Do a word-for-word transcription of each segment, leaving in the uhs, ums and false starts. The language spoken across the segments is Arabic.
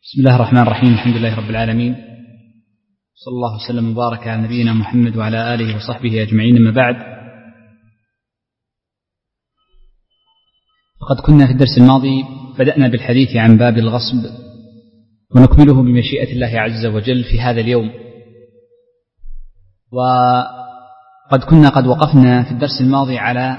بسم الله الرحمن الرحيم. الحمد لله رب العالمين، صلى الله وسلم وبارك على نبينا محمد وعلى آله وصحبه أجمعين. أما بعد، فقد كنا في الدرس الماضي بدأنا بالحديث عن باب الغصب، ونكمله بمشيئة الله عز وجل في هذا اليوم. وقد كنا قد وقفنا في الدرس الماضي على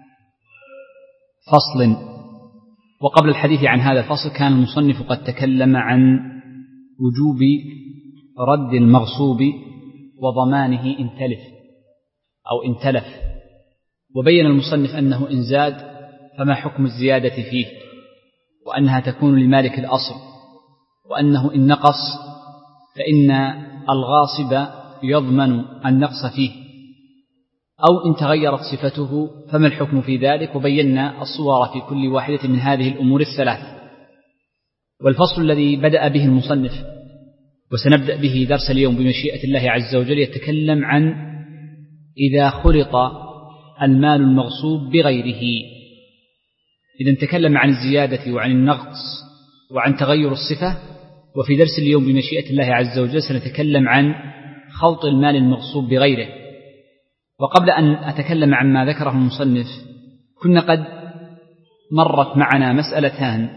فصل، وقبل الحديث عن هذا الفصل كان المصنف قد تكلم عن وجوب رد المغصوب وضمانه إن تلف أو إن تلف، وبين المصنف أنه إن زاد فما حكم الزيادة فيه، وأنها تكون لمالك الأصل، وأنه إن نقص فإن الغاصب يضمن النقص فيه، أو إن تغيرت صفته فما الحكم في ذلك. وبينا الصور في كل واحدة من هذه الأمور الثلاث. والفصل الذي بدأ به المصنف وسنبدأ به درس اليوم بمشيئة الله عز وجل يتكلم عن إذا خلط المال المغصوب بغيره. إذا تكلم عن الزيادة وعن النقص وعن تغير الصفة، وفي درس اليوم بمشيئة الله عز وجل سنتكلم عن خلط المال المغصوب بغيره. وقبل أن أتكلم عن ما ذكره المصنف، كنا قد مرت معنا مسألتان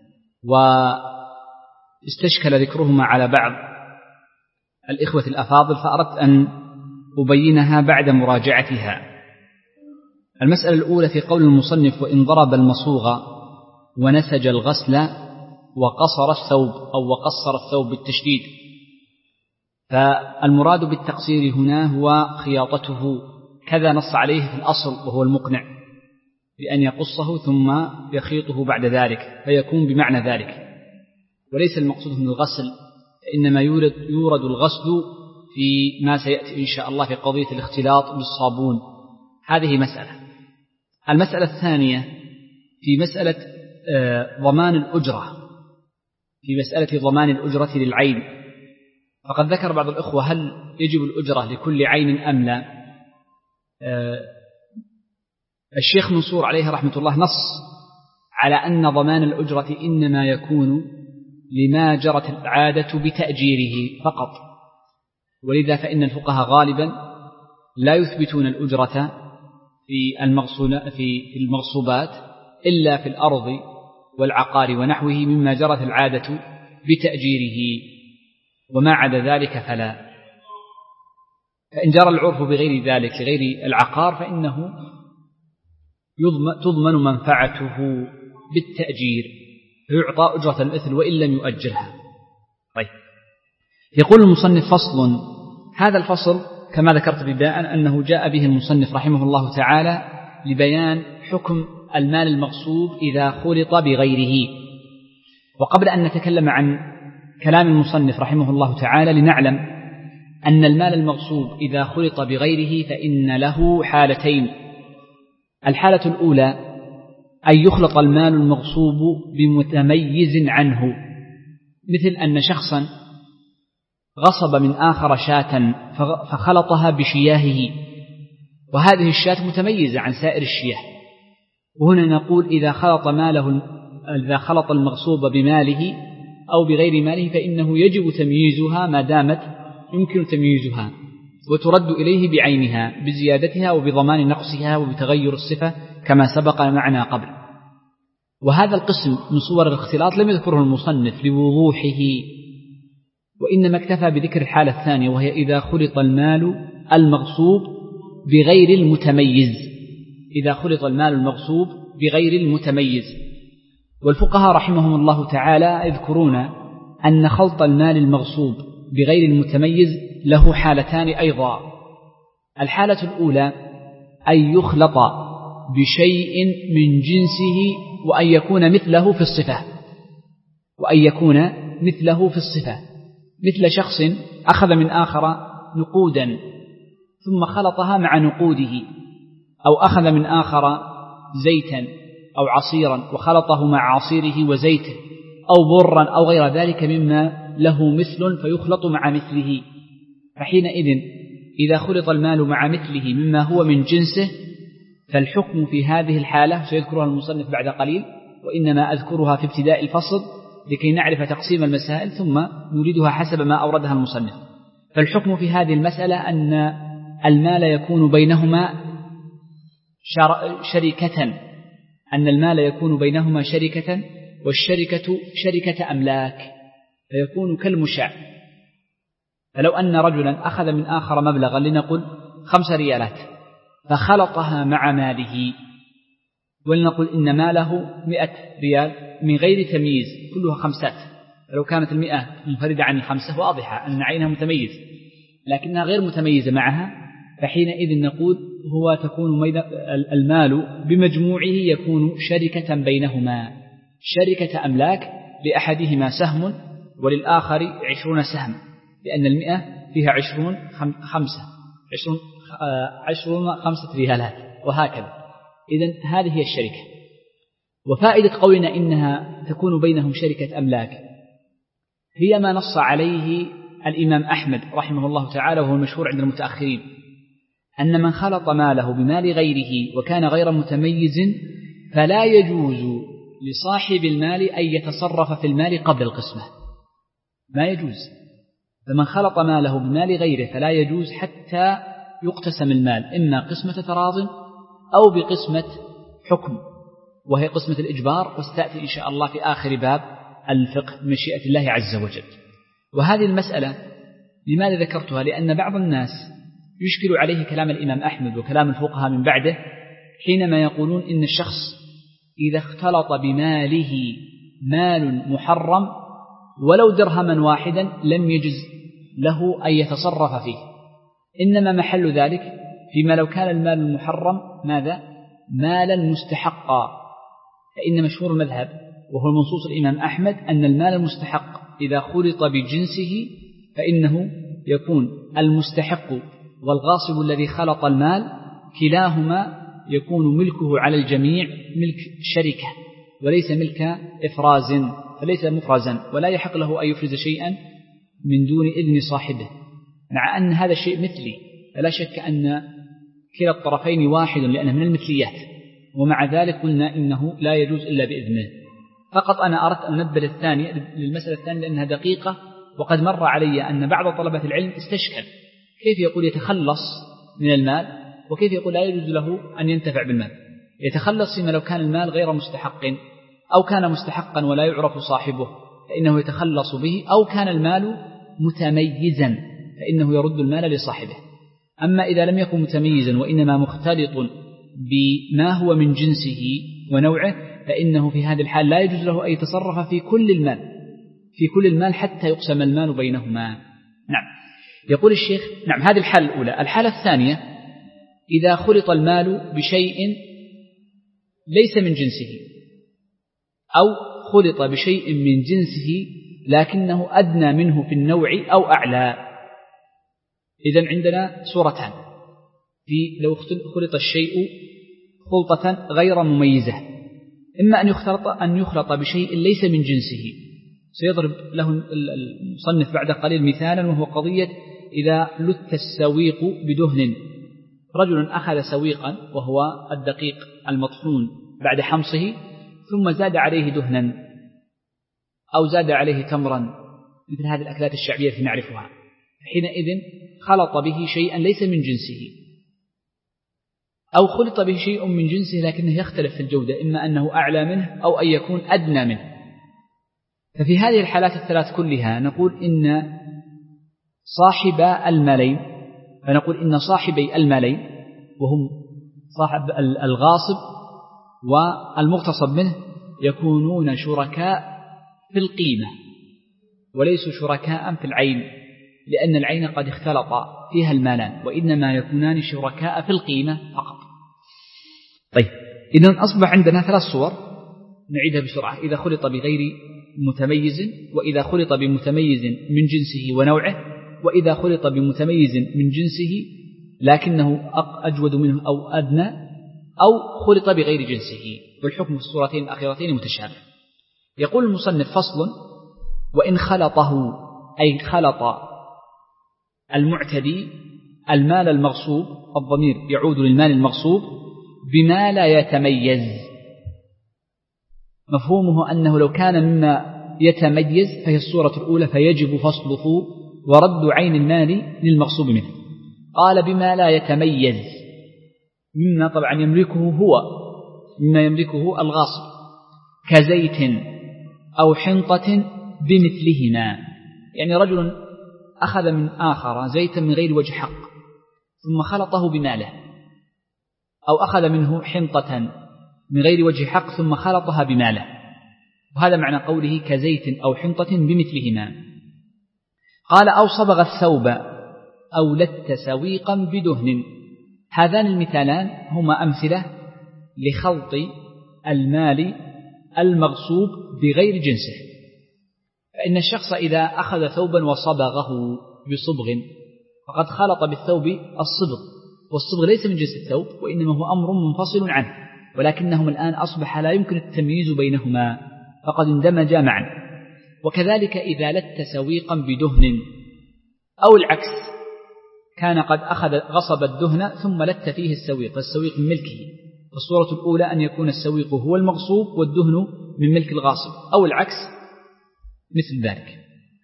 واستشكل ذكرهما على بعض الإخوة الأفاضل، فأردت أن أبينها بعد مراجعتها. المسألة الأولى في قول المصنف: وإن ضرب المصوغ ونسج الغسل وقصر الثوب أو وقصر الثوب بالتشديد. فالمراد بالتقصير هنا هو خياطته، كذا نص عليه في الأصل وهو المقنع، بأن يقصه ثم يخيطه بعد ذلك، فيكون بمعنى ذلك، وليس المقصود من الغسل، إنما يورد, يورد الغسل في ما سيأتي إن شاء الله في قضية الاختلاط بالصابون. هذه مسألة. المسألة الثانية في مسألة ضمان الأجرة، في مسألة ضمان الأجرة للعين. فقد ذكر بعض الأخوة هل يجب الأجرة لكل عين أم لا. الشيخ منصور عليه رحمة الله نص على أن ضمان الأجرة إنما يكون لما جرت العادة بتأجيره فقط، ولذا فإن الفقهاء غالبا لا يثبتون الأجرة في المغصوبات إلا في الأرض والعقار ونحوه مما جرت العادة بتأجيره، وما عدا ذلك فلا. فإن جرى العرف بغير ذلك لغير العقار فإنه تضمن منفعته بالتأجير، فيعطى أجرة المثل وإن لم يؤجرها. طيب، يقول المصنف: فصل. هذا الفصل كما ذكرت بداء أنه جاء به المصنف رحمه الله تعالى لبيان حكم المال المغصوب إذا خلط بغيره. وقبل أن نتكلم عن كلام المصنف رحمه الله تعالى لنعلم أن المال المغصوب إذا خلط بغيره فإن له حالتين. الحالة الأولى أن يخلط المال المغصوب بمتميز عنه، مثل أن شخصا غصب من آخر شاة فخلطها بشياهه، وهذه الشاة متميزة عن سائر الشياه. وهنا نقول إذا خلط ماله إذا خلط المغصوب بماله أو بغير ماله فإنه يجب تمييزها ما دامت يمكن تمييزها، وترد إليه بعينها بزيادتها وبضمان نقصها وبتغير الصفة كما سبق معنا قبل. وهذا القسم من صور الاختلاط لم يذكره المصنف لوضوحه، وإنما اكتفى بذكر الحالة الثانية، وهي إذا خلط المال المغصوب بغير المتميز. إذا خلط المال المغصوب بغير المتميز. والفقهاء رحمهم الله تعالى يذكرون أن خلط المال المغصوب بغير المتميز له حالتان أيضا. الحالة الأولى أن يخلط بشيء من جنسه وأن يكون مثله في الصفة وأن يكون مثله في الصفة مثل شخص أخذ من آخر نقودا ثم خلطها مع نقوده، أو أخذ من آخر زيتا أو عصيرا وخلطه مع عصيره وزيته، أو برا أو غير ذلك مما له مثل فيخلط مع مثله. فحينئذ إذا خلط المال مع مثله مما هو من جنسه فالحكم في هذه الحالة سيذكرها المصنف بعد قليل، وإنما أذكرها في ابتداء الفصل، لكي نعرف تقسيم المسائل ثم نريدها حسب ما أوردها المصنف. فالحكم في هذه المسألة أن المال يكون بينهما شركة أن المال يكون بينهما شركة، والشركة شركة أملاك، فيكون كالمشاع. فلو أن رجلا أخذ من آخر مبلغا لنقل خمس ريالات فخلطها مع ماله، ولنقل إن ماله مئة ريال من غير تمييز كلها خمسات، فلو كانت المئة منفردة عن الخمسة واضحة أن عينها متميز لكنها غير متميزة معها، فحينئذ نقول هو تكون المال بمجموعه يكون شركة بينهما، شركة أملاك، لأحدهما سهم وللآخر عشرون سهم، لأن المئة فيها عشرون خمسة عشرون, عشرون خمسة ريالات وهكذا. إذن هذه هي الشركة. وفائدة قولنا إنها تكون بينهم شركة أملاك هي ما نص عليه الإمام أحمد رحمه الله تعالى، وهو المشهور عند المتأخرين، أن من خلط ماله بمال غيره وكان غير متميز فلا يجوز لصاحب المال أن يتصرف في المال قبل القسمة، ما يجوز. فمن خلط ماله بمال غيره فلا يجوز حتى يقتسم المال، إما قسمة تراض أو بقسمة حكم، وهي قسمة الإجبار، وستأتي إن شاء الله في آخر باب الفقه بمشيئة الله عز وجل. وهذه المسألة لماذا ذكرتها؟ لأن بعض الناس يشكل عليه كلام الإمام أحمد وكلام الفقهاء من بعده حينما يقولون إن الشخص إذا اختلط بماله مال محرم ولو درهما واحدا لم يجز له أن يتصرف فيه، إنما محل ذلك فيما لو كان المال المحرم ماذا؟ مالا مستحقا. فإن مشهور المذهب وهو المنصوص الإمام أحمد أن المال المستحق إذا خلط بجنسه فإنه يكون المستحق والغاصب الذي خلط المال كلاهما يكون ملكه على الجميع ملك شركة وليس ملك إفراز، فليس مفرزا ولا يحق له أن يفرز شيئا من دون إذن صاحبه، مع أن هذا الشيء مثلي، فلا شك أن كلا الطرفين واحد لأنه من المثليات، ومع ذلك قلنا إنه لا يجوز إلا بإذنه. فقط أنا أردت أن أنبه الثانية للمسألة الثانية لأنها دقيقة، وقد مر علي أن بعض طلبة العلم استشكل كيف يقول يتخلص من المال وكيف يقول لا يجوز له أن ينتفع بالمال. يتخلص فيما لو كان المال غير مستحق أو كان مستحقا ولا يعرف صاحبه فإنه يتخلص به، أو كان المال متميزا فإنه يرد المال لصاحبه. أما إذا لم يكن متميزا وإنما مختلط بما هو من جنسه ونوعه فإنه في هذه الحال لا يجوز له أن يتصرف في كل المال في كل المال حتى يقسم المال بينهما. نعم. يقول الشيخ نعم هذه الحالة الأولى. الحالة الثانية إذا خلط المال بشيء ليس من جنسه أو خلط بشيء من جنسه لكنه أدنى منه في النوع أو أعلى. إذن عندنا صورتان في لو خلط الشيء خلطة غير مميزة، إما أن يخلط أن يخلط بشيء ليس من جنسه. سيضرب له المصنف بعد قليل مثالا، وهو قضية إذا لث السويق بدهن. رجل أخذ سويقا وهو الدقيق المطحون بعد حمصه ثم زاد عليه دهنا أو زاد عليه تمرا مثل هذه الأكلات الشعبية التي نعرفها، حينئذ خلط به شيئا ليس من جنسه، أو خلط به شيء من جنسه لكنه يختلف في الجودة، إما أنه أعلى منه أو أن يكون أدنى منه. ففي هذه الحالات الثلاث كلها نقول إن صاحب المالين فنقول إن صاحبي المالين وهم صاحب الغاصب والمغتصب منه يكونون شركاء في القيمة وليسوا شركاء في العين، لأن العين قد اختلط فيها المالان، وإنما يكونان شركاء في القيمة فقط. طيب إذن أصبح عندنا ثلاث صور نعيدها بسرعة: إذا خلط بغير متميز، وإذا خلط بمتميز من جنسه ونوعه، وإذا خلط بمتميز من جنسه لكنه أجود منه أو أدنى، أو خلط بغير جنسه، والحكم في الصورتين الأخيرتين متشابه. يقول المصنف: فصل: وإن خلطه أي خلط المعتدي المال المغصوب، الضمير يعود للمال المغصوب، بما لا يتميز. مفهومه أنه لو كان مما يتميز فهي الصورة الأولى، فيجب فصله ورد عين المال للمغصوب منه. قال بما لا يتميز، مما طبعا يملكه هو، مما يملكه الغاصب، كزيت أو حنطة بمثلهما. يعني رجل أخذ من آخر زيتا من غير وجه حق ثم خلطه بماله، أو أخذ منه حنطة من غير وجه حق ثم خلطها بماله، وهذا معنى قوله كزيت أو حنطة بمثلهما. قال أو صبغ الثوب أو لت سويقا بدهن. هذان المثالان هما أمثلة لخلط المال المغصوب بغير جنسه. فإن الشخص إذا أخذ ثوبا وصبغه بصبغ فقد خلط بالثوب الصبغ، والصبغ ليس من جنس الثوب وإنما هو أمر منفصل عنه، ولكنهم الآن أصبح لا يمكن التمييز بينهما فقد اندمجا معا. وكذلك إذا لت سويقا بدهن، أو العكس، كان قد أخذ غصب الدهن ثم لت فيه السويق، السويق من ملكه. فالصورة الأولى أن يكون السويق هو المغصوب والدهن من ملك الغاصب، أو العكس مثل ذلك.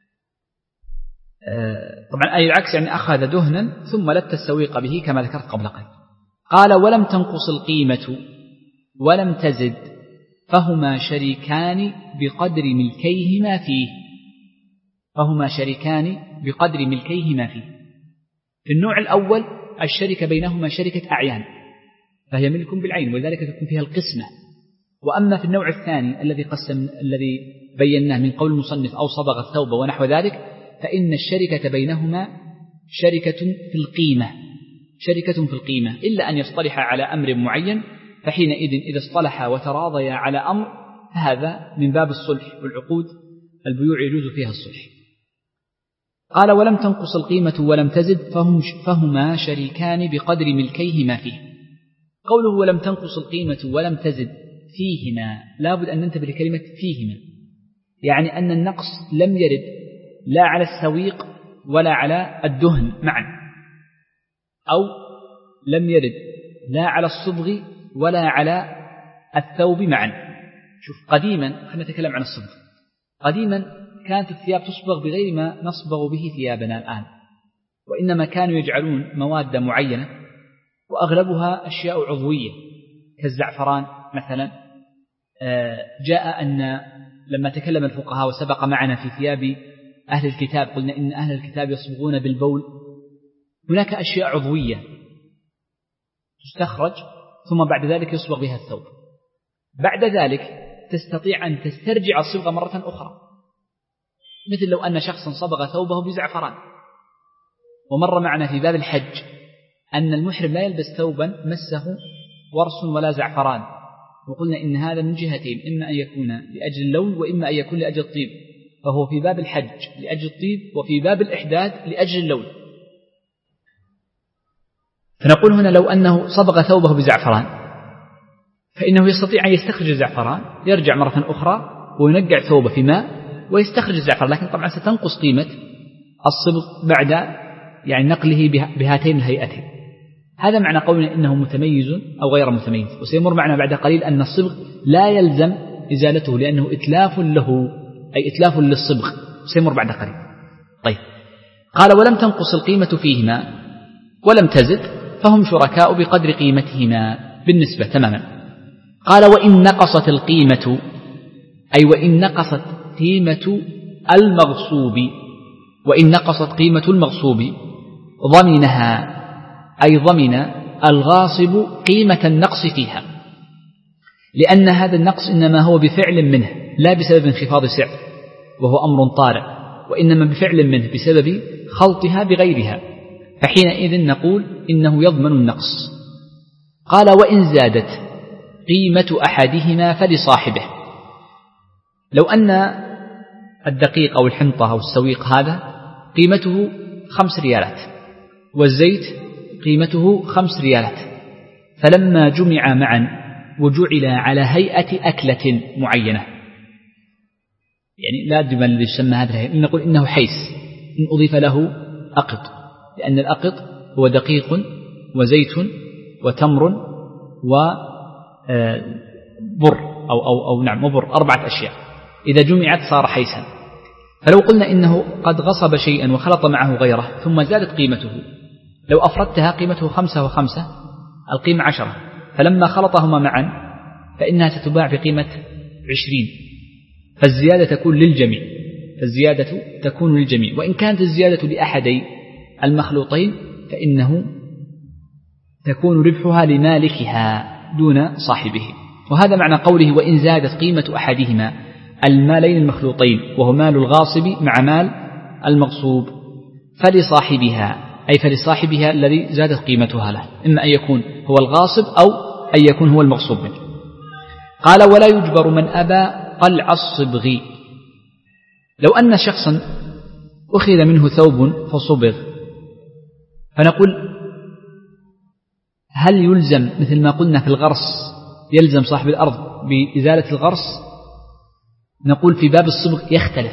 طبعا أي العكس يعني أخذ دهنا ثم لت السويق به كما ذكرت قبل قليل. قال ولم تنقص القيمة ولم تزد فهما شريكان بقدر ملكيهما فيه، فهما شريكان بقدر ملكيهما فيه. في النوع الأول الشركة بينهما شركة أعيان فهي ملك بالعين، ولذلك تكون فيها القسمة. وأما في النوع الثاني الذي قسم الذي بيناه من قول المصنف أو صبغ الثوب ونحو ذلك، فإن الشركة بينهما شركة في القيمة، شركة في القيمة، إلا أن يصطلح على أمر معين، فحينئذ إذا اصطلحا وتراضيا على أمر فهذا من باب الصلح والعقود، البيوع يجوز فيها الصلح. قال ولم تنقص القيمة ولم تزد فهم فهما شريكان بقدر ملكيهما فيه. قوله ولم تنقص القيمة ولم تزد فيهما، لابد أن ننتبه لكلمة فيهما، يعني أن النقص لم يرد لا على السويق ولا على الدهن معا، أو لم يرد لا على الصبغ ولا على الثوب معا. شوف قديما، خلينا نتكلم عن الصبغ. قديما كانت الثياب تصبغ بغير ما نصبغ به ثيابنا الآن، وإنما كانوا يجعلون مواد معينة وأغلبها أشياء عضوية كالزعفران مثلا. جاء أن لما تكلم الفقهاء وسبق معنا في ثياب أهل الكتاب قلنا إن أهل الكتاب يصبغون بالبول، هناك أشياء عضوية تستخرج ثم بعد ذلك يصبغ بها الثوب. بعد ذلك تستطيع أن تسترجع الصبغة مرة أخرى، مثل لو أن شخصا صبغ ثوبه بزعفران. ومر معنا في باب الحج أن المحرم لا يلبس ثوبا مسه ورس ولا زعفران، وقلنا إن هذا من جهتين، إما أن يكون لأجل اللون وإما أن يكون لأجل الطيب، فهو في باب الحج لأجل الطيب وفي باب الإحداث لأجل اللون. فنقول هنا لو أنه صبغ ثوبه بزعفران فإنه يستطيع أن يستخرج الزعفران، يرجع مرة أخرى وينقع ثوبه في ماء ويستخرج الزعفران، لكن طبعا ستنقص قيمة الصبغ بعد يعني نقله بهاتين الهيئتين. هذا معنى قولنا إنه متميز أو غير متميز. وسيمر معنا بعد قليل أن الصبغ لا يلزم إزالته لأنه إتلاف له، أي إتلاف للصبغ، سيمر بعد قليل. طيب قال ولم تنقص القيمة فيهما ولم تزد فهم شركاء بقدر قيمتهما بالنسبة تماما. قال وإن نقصت القيمة، أي وإن نقصت قيمة المغصوب، وإن نقصت قيمة المغصوب ضمنها، أي ضمن الغاصب قيمة النقص فيها، لأن هذا النقص إنما هو بفعل منه لا بسبب انخفاض سعر وهو أمر طارئ، وإنما بفعل منه بسبب خلطها بغيرها، فحينئذ نقول إنه يضمن النقص. قال وإن زادت قيمة أحدهما فلصاحبه. لو أن الدقيق أو الحنطة أو السويق هذا قيمته خمس ريالات والزيت قيمته خمس ريالات، فلما جمع معا وجعل على هيئة أكلة معينة، يعني لا أدري ما الذي يسمى هذا الهيئة، نقول إنه حيث إن أضيف له أقط، لأن الأقط هو دقيق وزيت وتمر وبر أو, أو, أو نعم وبر، أربعة أشياء. إذا جمعت صار حيسا. فلو قلنا إنه قد غصب شيئا وخلط معه غيره ثم زادت قيمته، لو أفردتها قيمته خمسة وخمسة القيمة عشرة، فلما خلطهما معا فإنها ستباع بقيمة عشرين، فالزيادة تكون للجميع، فالزيادة تكون للجميع. وإن كانت الزيادة لأحدي المخلوطين فإنه تكون ربحها لمالكها دون صاحبه. وهذا معنى قوله وإن زادت قيمة أحدهما المالين المخلوطين، وهو مال الغاصب مع مال المغصوب، فلصاحبها، أي فلصاحبها الذي زادت قيمتها له، إما أن يكون هو الغاصب أو أن يكون هو المغصوب منه. قال ولا يجبر من أبى قلع الصبغ. لو أن شخصا أخذ منه ثوب فصبغ، فنقول هل يلزم مثل ما قلنا في الغرس يلزم صاحب الأرض بإزالة الغرس؟ نقول في باب الصبغ يختلف،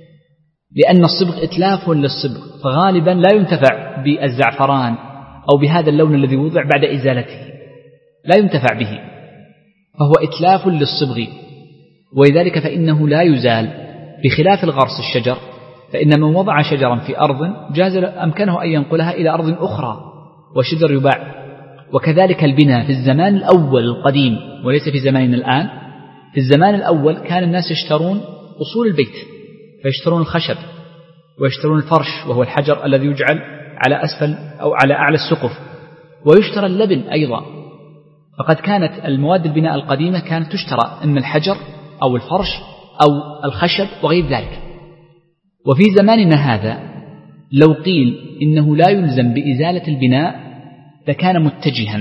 لأن الصبغ إتلاف للصبغ، فغالبا لا ينتفع بالزعفران أو بهذا اللون الذي وضع بعد إزالته، لا ينتفع به، فهو إتلاف للصبغ، ولذلك فإنه لا يزال. بخلاف الغرس الشجر، فإن من وضع شجرا في أرض جاز أمكنه أن ينقلها إلى أرض أخرى والشجر يباع. وكذلك البناء في الزمان الأول القديم وليس في زماننا الآن. في الزمان الأول كان الناس يشترون أصول البيت، فيشترون الخشب ويشترون الفرش وهو الحجر الذي يجعل على أسفل أو على أعلى السقف، ويشترى اللبن أيضا. فقد كانت المواد البناء القديمة كانت تشترى إما الحجر أو الفرش أو الخشب وغير ذلك. وفي زماننا هذا لو قيل إنه لا يلزم بإزالة البناء لكان متجها،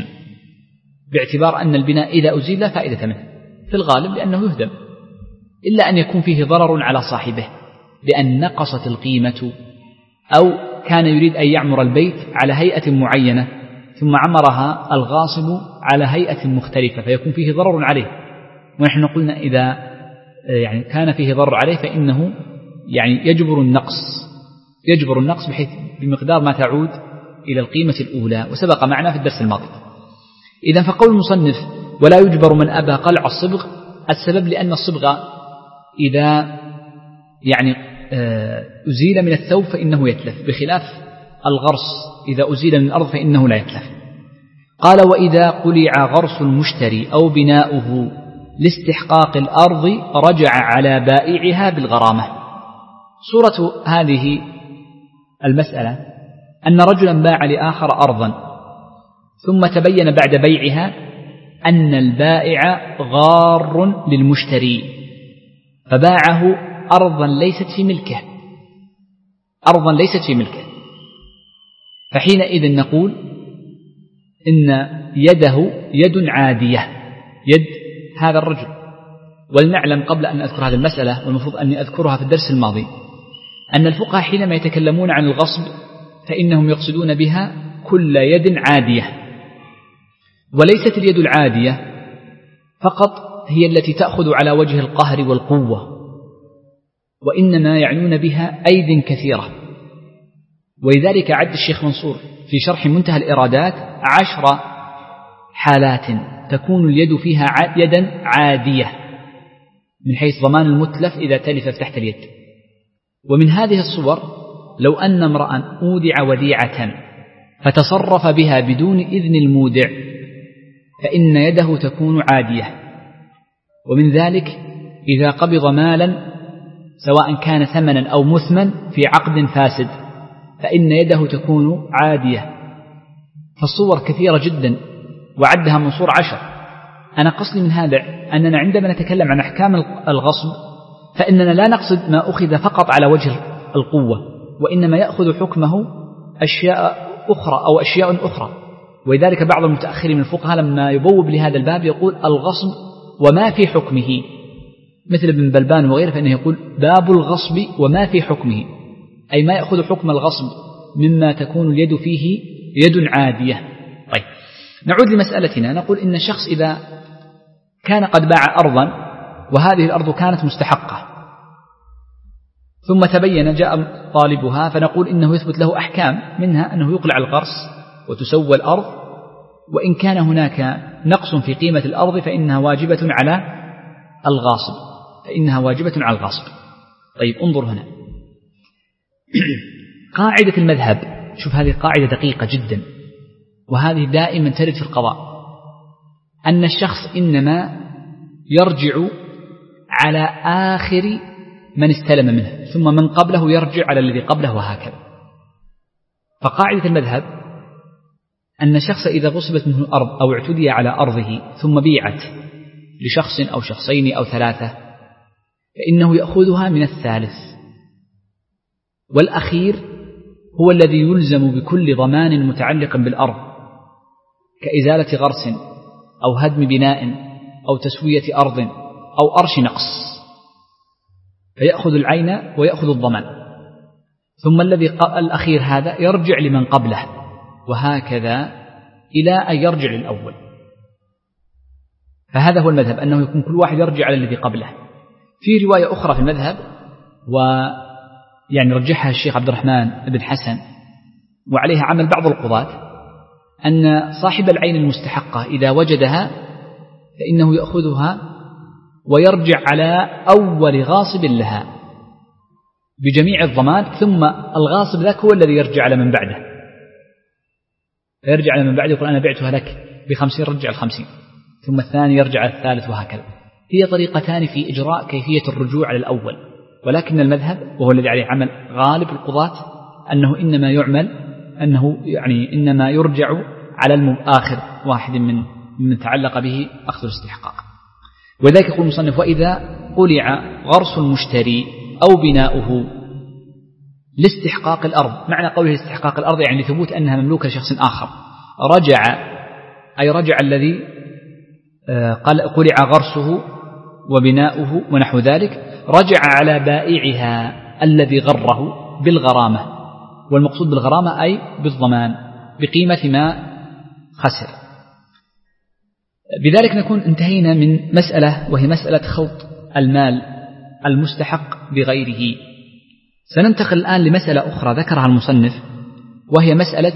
باعتبار أن البناء إذا أزيل لا فائدة منه في الغالب لأنه يهدم، إلا أن يكون فيه ضرر على صاحبه بأن نقصت القيمة، أو كان يريد أن يعمر البيت على هيئة معينة ثم عمرها الغاصب على هيئة مختلفة فيكون فيه ضرر عليه. ونحن قلنا إذا يعني كان فيه ضرر عليه فإنه يعني يجبر النقص، يجبر النقص بحيث بمقدار ما تعود إلى القيمة الأولى، وسبق معنا في الدرس الماضي. إذن فقول المصنف ولا يجبر من أبى قلع الصبغ، السبب لأن الصبغ إذا يعني أزيل من الثوب فإنه يتلف، بخلاف الغرس إذا أزيل من الأرض فإنه لا يتلف. قال وإذا قلع غرس المشتري أو بناؤه لاستحقاق الأرض رجع على بائعها بالغرامة. صورة هذه المسألة أن رجلا باع لآخر أرضا ثم تبين بعد بيعها أن البائع غار للمشتري فباعه أرضا ليست في ملكه، أرضا ليست في ملكه، فحينئذ نقول إن يده يد عادية، يد هذا الرجل. ولنعلم قبل أن أذكر هذه المسألة، والمفروض أني أذكرها في الدرس الماضي، أن الفقهاء حينما يتكلمون عن الغصب فإنهم يقصدون بها كل يد عادية، وليست اليد العادية فقط هي التي تأخذ على وجه القهر والقوة، وإنما يعنون بها أيد كثيرة. ولذلك عد الشيخ منصور في شرح منتهى الإرادات عشر حالات تكون اليد فيها يدا عادية من حيث ضمان المتلف إذا تلفت تحت اليد. ومن هذه الصور لو أن امرأ أودع وديعة فتصرف بها بدون إذن المودع فإن يده تكون عادية. ومن ذلك إذا قبض مالا سواء كان ثمنا أو مثمن في عقد فاسد فإن يده تكون عادية. فالصور كثيرة جدا وعدها منصور عشر. أنا قصدي من هذا أننا عندما نتكلم عن أحكام الغصب فإننا لا نقصد ما أخذ فقط على وجه القوة، وإنما يأخذ حكمه أشياء أخرى أو أشياء أخرى. ولذلك بعض المتأخرين من الفقهاء لما يبوب لهذا الباب يقول الغصب وما في حكمه، مثل ابن بلبان وغيره، فإنه يقول باب الغصب وما في حكمه، أي ما يأخذ حكم الغصب مما تكون اليد فيه يد عادية. طيب نعود لمسألتنا، نقول إن الشخص إذا كان قد باع أرضا وهذه الأرض كانت مستحقة ثم تبين جاء طالبها، فنقول إنه يثبت له أحكام، منها أنه يقلع الغرس وتسوى الأرض، وإن كان هناك نقص في قيمة الأرض فإنها واجبة على الغاصب. فإنها واجبة على الغاصب. طيب انظر هنا قاعدة المذهب، شوف هذه قاعدة دقيقة جدا، وهذه دائما ترد في القضاء، أن الشخص إنما يرجع على آخر من استلم منه، ثم من قبله يرجع على الذي قبله، وهكذا. فقاعدة المذهب أن الشخص إذا غصبت منه الأرض أو اعتدي على أرضه ثم بيعت لشخص أو شخصين أو ثلاثة، فإنه يأخذها من الثالث، والأخير هو الذي يلزم بكل ضمان متعلق بالأرض كإزالة غرس أو هدم بناء أو تسوية أرض أو أرش نقص، فيأخذ العين ويأخذ الضمان، ثم الذي الأخير هذا يرجع لمن قبله، وهكذا إلى أن يرجع للأول. فهذا هو المذهب، أنه يكون كل واحد يرجع على الذي قبله. في رواية أخرى في المذهب، ويعني رجحها الشيخ عبد الرحمن بن حسن وعليها عمل بعض القضاة، أن صاحب العين المستحقة إذا وجدها فإنه يأخذها ويرجع على أول غاصب لها بجميع الضمان، ثم الغاصب ذاك هو الذي يرجع على من بعده، يرجع على من بعده يقول أنا بعتها لك بخمسين، رجع الخمسين، ثم الثاني يرجع على الثالث، وهكذا. هي طريقتان في إجراء كيفية الرجوع على الأول، ولكن المذهب وهو الذي عليه عمل غالب القضاة أنه إنما يعمل أنه يعني إنما يرجع على الآخر واحد من من تعلق به أخذ الاستحقاق. وذلك يقول المصنف: وإذا قلع غرس المشتري أو بناؤه لاستحقاق الأرض، معنى قوله لاستحقاق الأرض يعني لثبوت أنها مملوكة لشخص آخر، رجع أي رجع الذي قلع غرسه وبناؤه ونحو ذلك، رجع على بائعها الذي غره بالغرامة، والمقصود بالغرامة أي بالضمان بقيمة ما خسر. بذلك نكون انتهينا من مسألة، وهي مسألة خلط المال المستحق بغيره. سننتقل الآن لمسألة أخرى ذكرها المصنف، وهي مسألة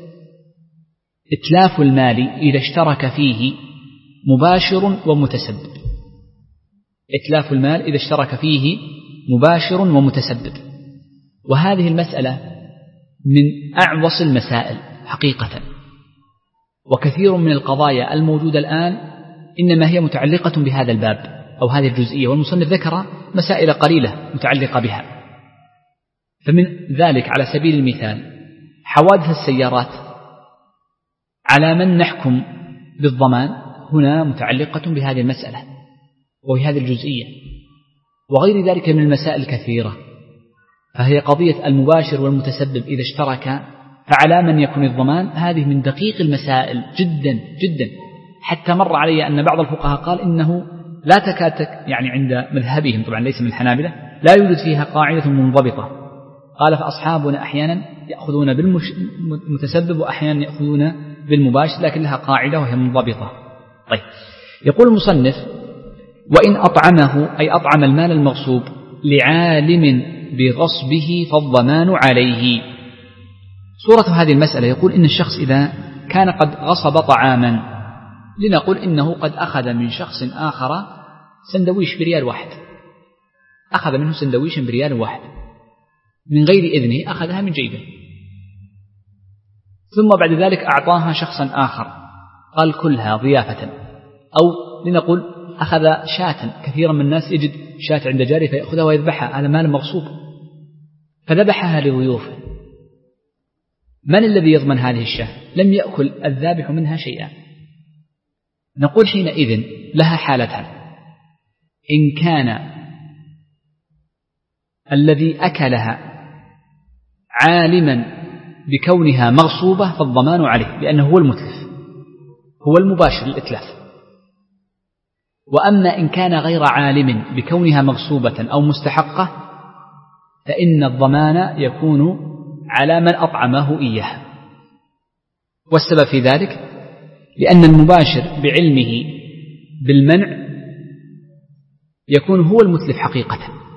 إتلاف المال إذا اشترك فيه مباشر ومتسبب. إتلاف المال إذا اشترك فيه مباشر ومتسبب، وهذه المسألة من أعوص المسائل حقيقة، وكثير من القضايا الموجودة الآن إنما هي متعلقة بهذا الباب أو هذه الجزئية، والمصنف ذكر مسائل قليلة متعلقة بها. فمن ذلك على سبيل المثال حوادث السيارات، على من نحكم بالضمان هنا متعلقة بهذه المسألة وهذه الجزئية، وغير ذلك من المسائل الكثيرة. فهي قضية المباشر والمتسبب إذا اشترك، فعلى من يكون الضمان؟ هذه من دقيق المسائل جدا جدا، حتى مر علي أن بعض الفقهاء قال إنه لا تكاد يعني عند مذهبهم، طبعا ليس من الحنابلة، لا يوجد فيها قاعدة منضبطة. قال فأصحابنا أحيانا يأخذون بالمتسبب وأحيانا يأخذون بالمباشر، لكن لها قاعدة وهي منضبطة. طيب، يقول المصنف: وإن أطعمه أي أطعم المال المغصوب لعالم بغصبه فالضمان عليه. صورة هذه المسألة يقول إن الشخص إذا كان قد غصب طعاما، لنقول إنه قد أخذ من شخص آخر سندويش بريال واحد، أخذ منه سندويشا بريال واحد من غير إذنه، أخذها من جيبه، ثم بعد ذلك أعطاها شخصا آخر قال كلها ضيافة، أو لنقول أخذ شاة، كثيرا من الناس يجد شاة عند جاره فيأخذها ويذبحها، هذا مال مغصوب، فذبحها لضيوفه. من الذي يضمن هذه الشاة؟ لم يأكل الذابح منها شيئا. نقول حينئذ لها حالتان: إن كان الذي أكلها عالما بكونها مغصوبة فالضمان عليه، لأنه هو المتلف، هو المباشر للإتلاف. وأما إن كان غير عالم بكونها مغصوبة أو مستحقة فإن الضمان يكون على من أطعمه إياه. والسبب في ذلك لأن المباشر بعلمه بالمنع يكون هو المتلف حقيقة،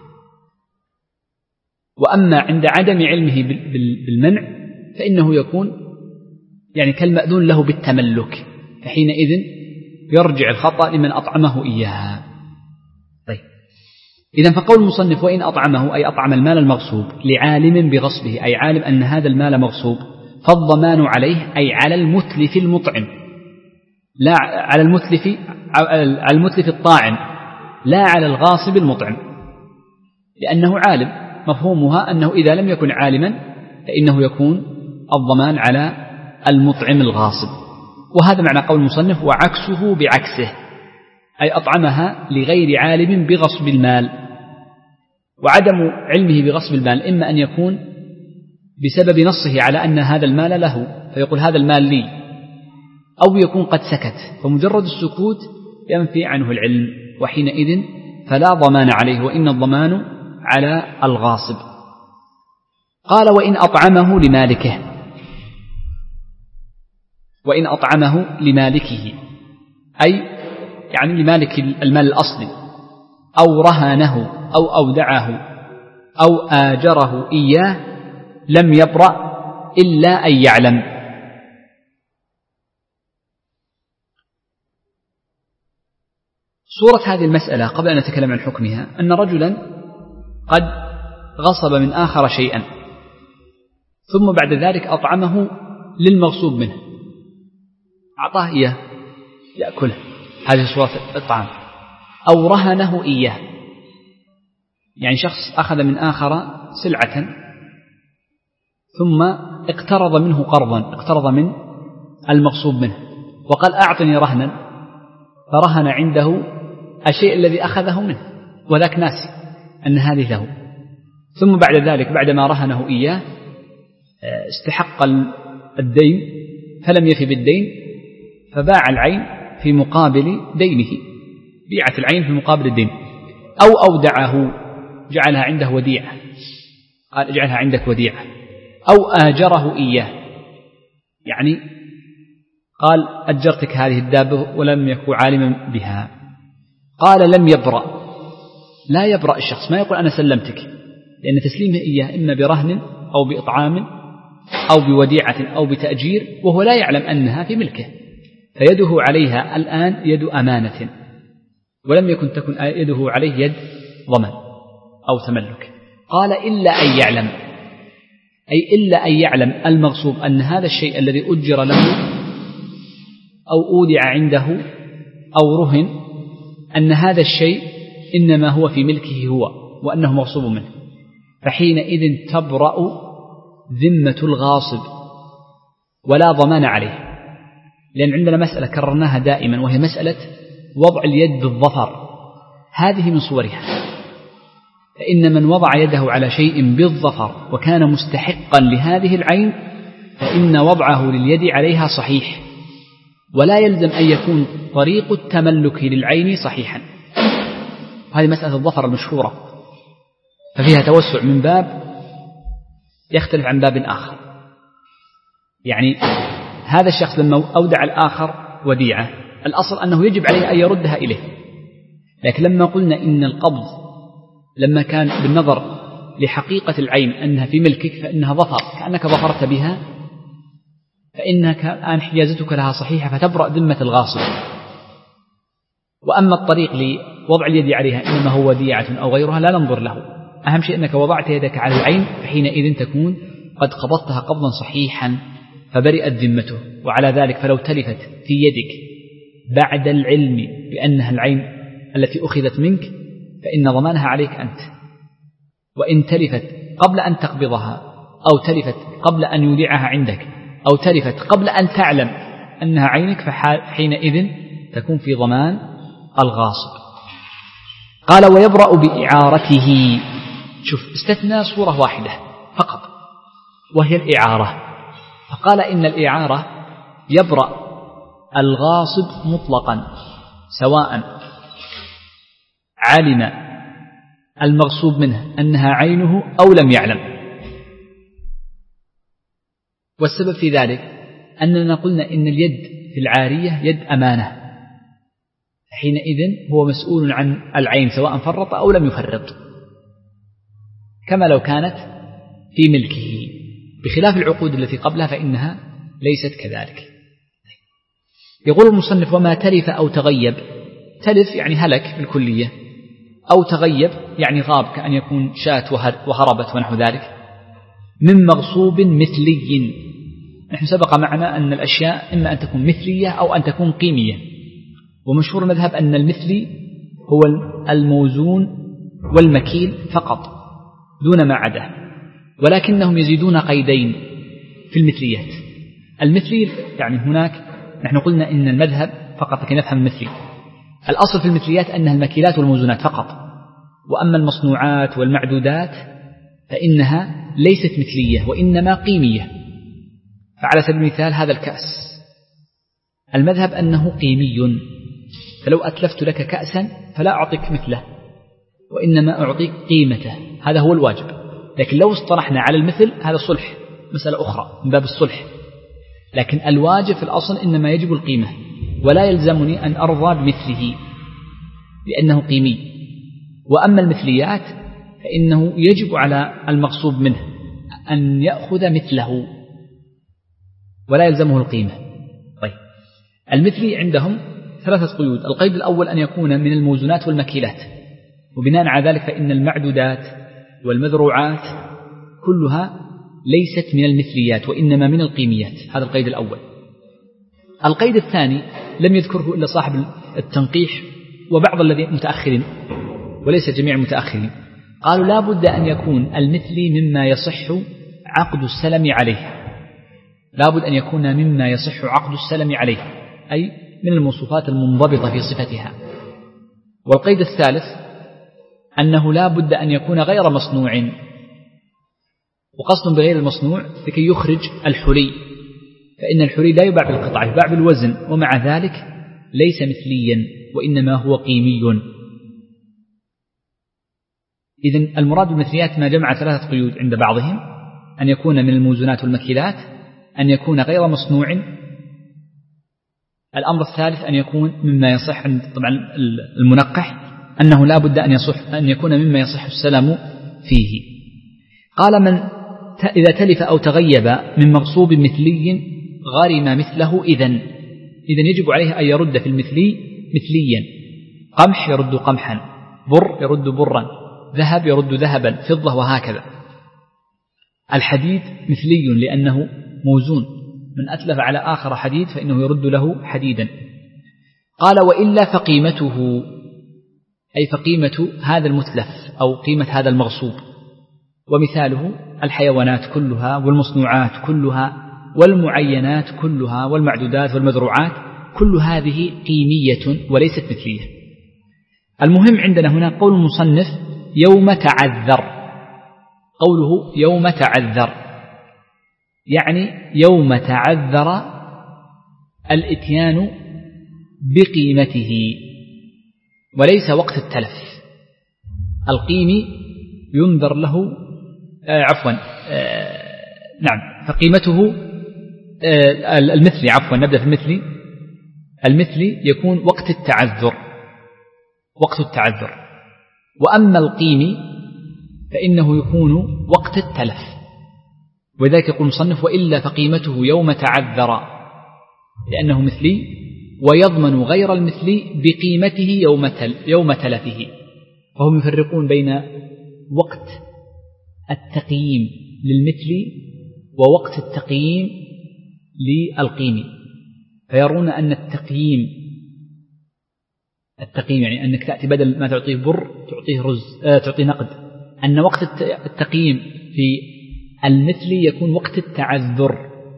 وأما عند عدم علمه بالمنع فإنه يكون يعني كالمأذون له بالتملك، فحينئذ يرجع الخطأ لمن أطعمه إياها. طيب، إذن فقول المصنف وإن أطعمه أي أطعم المال المغصوب لعالم بغصبه أي عالم أن هذا المال مغصوب فالضمان عليه أي على المتلف المطعم لا على المتلف على المتلف الطاعم لا على الغاصب المطعم، لأنه عالم، مفهومها أنه إذا لم يكن عالما فإنه يكون الضمان على المطعم الغاصب. وهذا معنى قول المصنف وعكسه بعكسه أي أطعمها لغير عالم بغصب المال. وعدم علمه بغصب المال إما أن يكون بسبب نصه على أن هذا المال له فيقول هذا المال لي، أو يكون قد سكت فمجرد السكوت ينفي عنه العلم، وحينئذ فلا ضمان عليه وإن الضمان على الغاصب. قال وإن أطعمه لمالكه وإن أطعمه لمالكه أي يعني لمالك المال الأصلي أو رهنه أو أودعه أو آجره إياه لم يبرأ إلا أن يعلم. صورة هذه المسألة قبل أن نتكلم عن حكمها أن رجلا قد غصب من آخر شيئا ثم بعد ذلك أطعمه للمغصوب منه، أعطاه إياه يأكله، هذه صورة الطعام. أو رهنه إياه يعني شخص أخذ من آخر سلعة ثم اقترض منه قرضا، اقترض من المغصوب منه وقال أعطني رهنا، فرهن عنده الشيء الذي أخذه منه وذاك ناسي أن هذه له، ثم بعد ذلك بعدما رهنه إياه استحق الدين فلم يفي بالدين فباع العين في مقابل دينه، بيعت العين في مقابل الدين. أو أودعه جعلها عنده وديعة، قال اجعلها عندك وديعة. أو آجره إياه يعني قال أجرتك هذه الدابة ولم يكن عالما بها، قال لم يبرأ، لا يبرأ الشخص، ما يقول أنا سلمتك، لأن تسليمه إياه إما برهن أو بإطعام أو بوديعة أو بتأجير وهو لا يعلم أنها في ملكه، فيده عليها الآن يد أمانة ولم يكن تكن يده عليه يد ضمان أو تملك. قال إلا أن يعلم أي إلا أن يعلم المغصوب أن هذا الشيء الذي أجر له أو أودع عنده أو رهن أن هذا الشيء إنما هو في ملكه هو وأنه مغصوب منه، فحينئذ تبرأ ذمة الغاصب ولا ضمان عليه. لأن عندنا مسألة كررناها دائما وهي مسألة وضع اليد بالظفر، هذه من صورها، فإن من وضع يده على شيء بالظفر وكان مستحقا لهذه العين فإن وضعه لليد عليها صحيح، ولا يلزم أن يكون طريق التملك للعين صحيحا. هذه مسألة الظفر المشهورة ففيها توسع من باب يختلف عن باب آخر. يعني هذا الشخص لما أودع الآخر وديعة الأصل أنه يجب عليه أن يردها إليه، لكن لما قلنا إن القبض لما كان بالنظر لحقيقة العين أنها في ملكك فإنها ظفر كأنك ظفرت بها، فإنك الآن حيازتك لها صحيحة فتبرأ ذمة الغاصب. وأما الطريق لوضع اليد عليها إنما هو وديعة أو غيرها لا ننظر له، أهم شيء أنك وضعت يدك على العين فحينئذ تكون قد قبضتها قبضا صحيحا فبرئت ذمته. وعلى ذلك فلو تلفت في يدك بعد العلم بأنها العين التي أخذت منك فإن ضمانها عليك أنت، وإن تلفت قبل أن تقبضها أو تلفت قبل أن يودعها عندك أو تلفت قبل أن تعلم أنها عينك فحينئذ تكون في ضمان الغاصب. قال ويبرأ بإعارته، شوف استثنى صورة واحدة فقط وهي الإعارة، فقال إن الإعارة يبرأ الغاصب مطلقا سواء علم المغصوب منه أنها عينه أو لم يعلم. والسبب في ذلك أننا قلنا إن اليد في العارية يد أمانة، حينئذ هو مسؤول عن العين سواء فرط أو لم يفرط كما لو كانت في ملكه، بخلاف العقود التي قبلها فإنها ليست كذلك. يقول المصنف وما تلف أو تغيب، تلف يعني هلك بالكلية، أو تغيب يعني غاب كأن يكون شاة وهربت ونحو ذلك، من مغصوب مثلي. نحن سبق معنا أن الأشياء إما أن تكون مثلية أو أن تكون قيمية، ومشهور المذهب أن المثلي هو الموزون والمكيل فقط دون ما عداه، ولكنهم يزيدون قيدين في المثليات. المثلي يعني هناك نحن قلنا إن المذهب فقط لكي نفهم المثلي، الأصل في المثليات أنها المكيلات والموزونات فقط، وأما المصنوعات والمعدودات فإنها ليست مثلية وإنما قيمية. فعلى سبيل المثال هذا الكأس المذهب أنه قيمي، فلو أتلفت لك كأسا فلا أعطيك مثله وإنما أعطيك قيمته، هذا هو الواجب. لكن لو اصطلحنا على المثل هذا صلح، مسألة أخرى من باب الصلح، لكن الواجب في الأصل إنما يجب القيمة، ولا يلزمني أن أرضى بمثله لأنه قيمي. وأما المثليات فإنه يجب على المغصوب منه أن يأخذ مثله ولا يلزمه القيمة. طيب، المثلي عندهم ثلاثة قيود. القيد الأول أن يكون من الموزونات والمكيلات، وبناء على ذلك فإن المعدودات والمذروعات كلها ليست من المثليات وإنما من القيميات. هذا القيد الأول. القيد الثاني لم يذكره إلا صاحب التنقيح وبعض الذين متأخرين وليس جميع المتأخرين، قالوا لا بد أن يكون المثلي مما يصح عقد السلم عليه، لا بد أن يكون مما يصح عقد السلم عليه، أي من الموصوفات المنضبطة في صفتها. والقيد الثالث أنه لا بد أن يكون غير مصنوع، وقصد بغير المصنوع لكي يخرج الحلي، فإن الحلي لا يباع بالقطعة، يباع بالوزن، ومع ذلك ليس مثليا وإنما هو قيمي. إذن المراد بالمثليات ما جمع ثلاثة قيود عند بعضهم: أن يكون من الموزونات والمكيلات، أن يكون غير مصنوع، الأمر الثالث أن يكون مما يصح عند طبعا المنقح أنه لا بد أن يصح أن يكون مما يصح السلم فيه. قال: من إذا تلف أو تغيب من مغصوب مثلي غرم مثله إذن إذن يجب عليه أن يرد في المثلي مثليا. قمح يرد قمحا، بر يرد برا، ذهب يرد ذهبا، فضة، وهكذا. الحديد مثلي لأنه موزون، من أتلف على آخر حديد فإنه يرد له حديدا. قال: وإلا فقيمته، أي فقيمة هذا المتلف أو قيمة هذا المغصوب. ومثاله الحيوانات كلها والمصنوعات كلها والمعينات كلها والمعدودات والمذروعات، كل هذه قيمية وليست مثلية. المهم عندنا هنا قول المصنف يوم تعذر، قوله يوم تعذر يعني يوم تعذر الإتيان بقيمته وليس وقت التلف. القيمي ينظر له آه عفوا آه نعم فقيمته آه المثلي عفوا نبدأ في المثلي المثلي يكون وقت التعذر وقت التعذر وأما القيمي فإنه يكون وقت التلف. وذلك يقول المصنف: وإلا فقيمته يوم تعذر لأنه مثلي، ويضمن غير المثلي بقيمته يوم تل يوم تلفه. فهم يفرقون بين وقت التقييم للمثلي ووقت التقييم للقيمي، فيرون أن التقييم التقييم يعني أنك تأتي بدل ما تعطيه بر تعطيه رز آه تعطيه نقد، أن وقت التقييم في المثلي يكون وقت التعذر.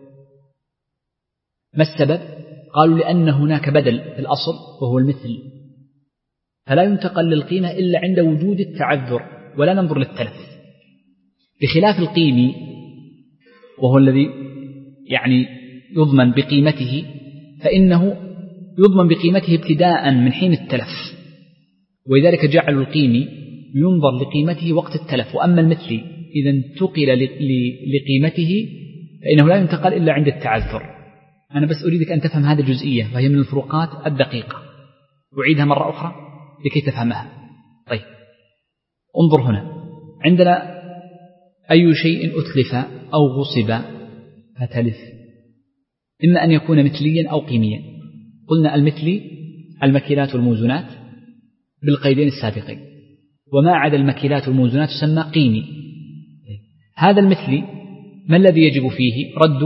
ما السبب؟ قالوا: لأن هناك بدل في الأصل وهو المثل، فلا ينتقل للقيمة إلا عند وجود التعذر ولا ننظر للتلف، بخلاف القيمي وهو الذي يعني يضمن بقيمته، فإنه يضمن بقيمته ابتداء من حين التلف، ولذلك جعلوا القيمي ينظر لقيمته وقت التلف. وأما المثلي إذا انتقل لقيمته فإنه لا ينتقل إلا عند التعذر. أنا بس أريدك أن تفهم هذه الجزئية، وهي من الفروقات الدقيقة، أعيدها مرة أخرى لكي تفهمها. طيب، انظر هنا عندنا: أي شيء أتلف أو غصب فتلف، إما أن يكون مثليا أو قيميا. قلنا المثلي المكيلات والموزونات بالقيدين السابقين. وما عدا المكيلات والموزونات تسمى قيمي. هذا المثلي ما الذي يجب فيه؟ رد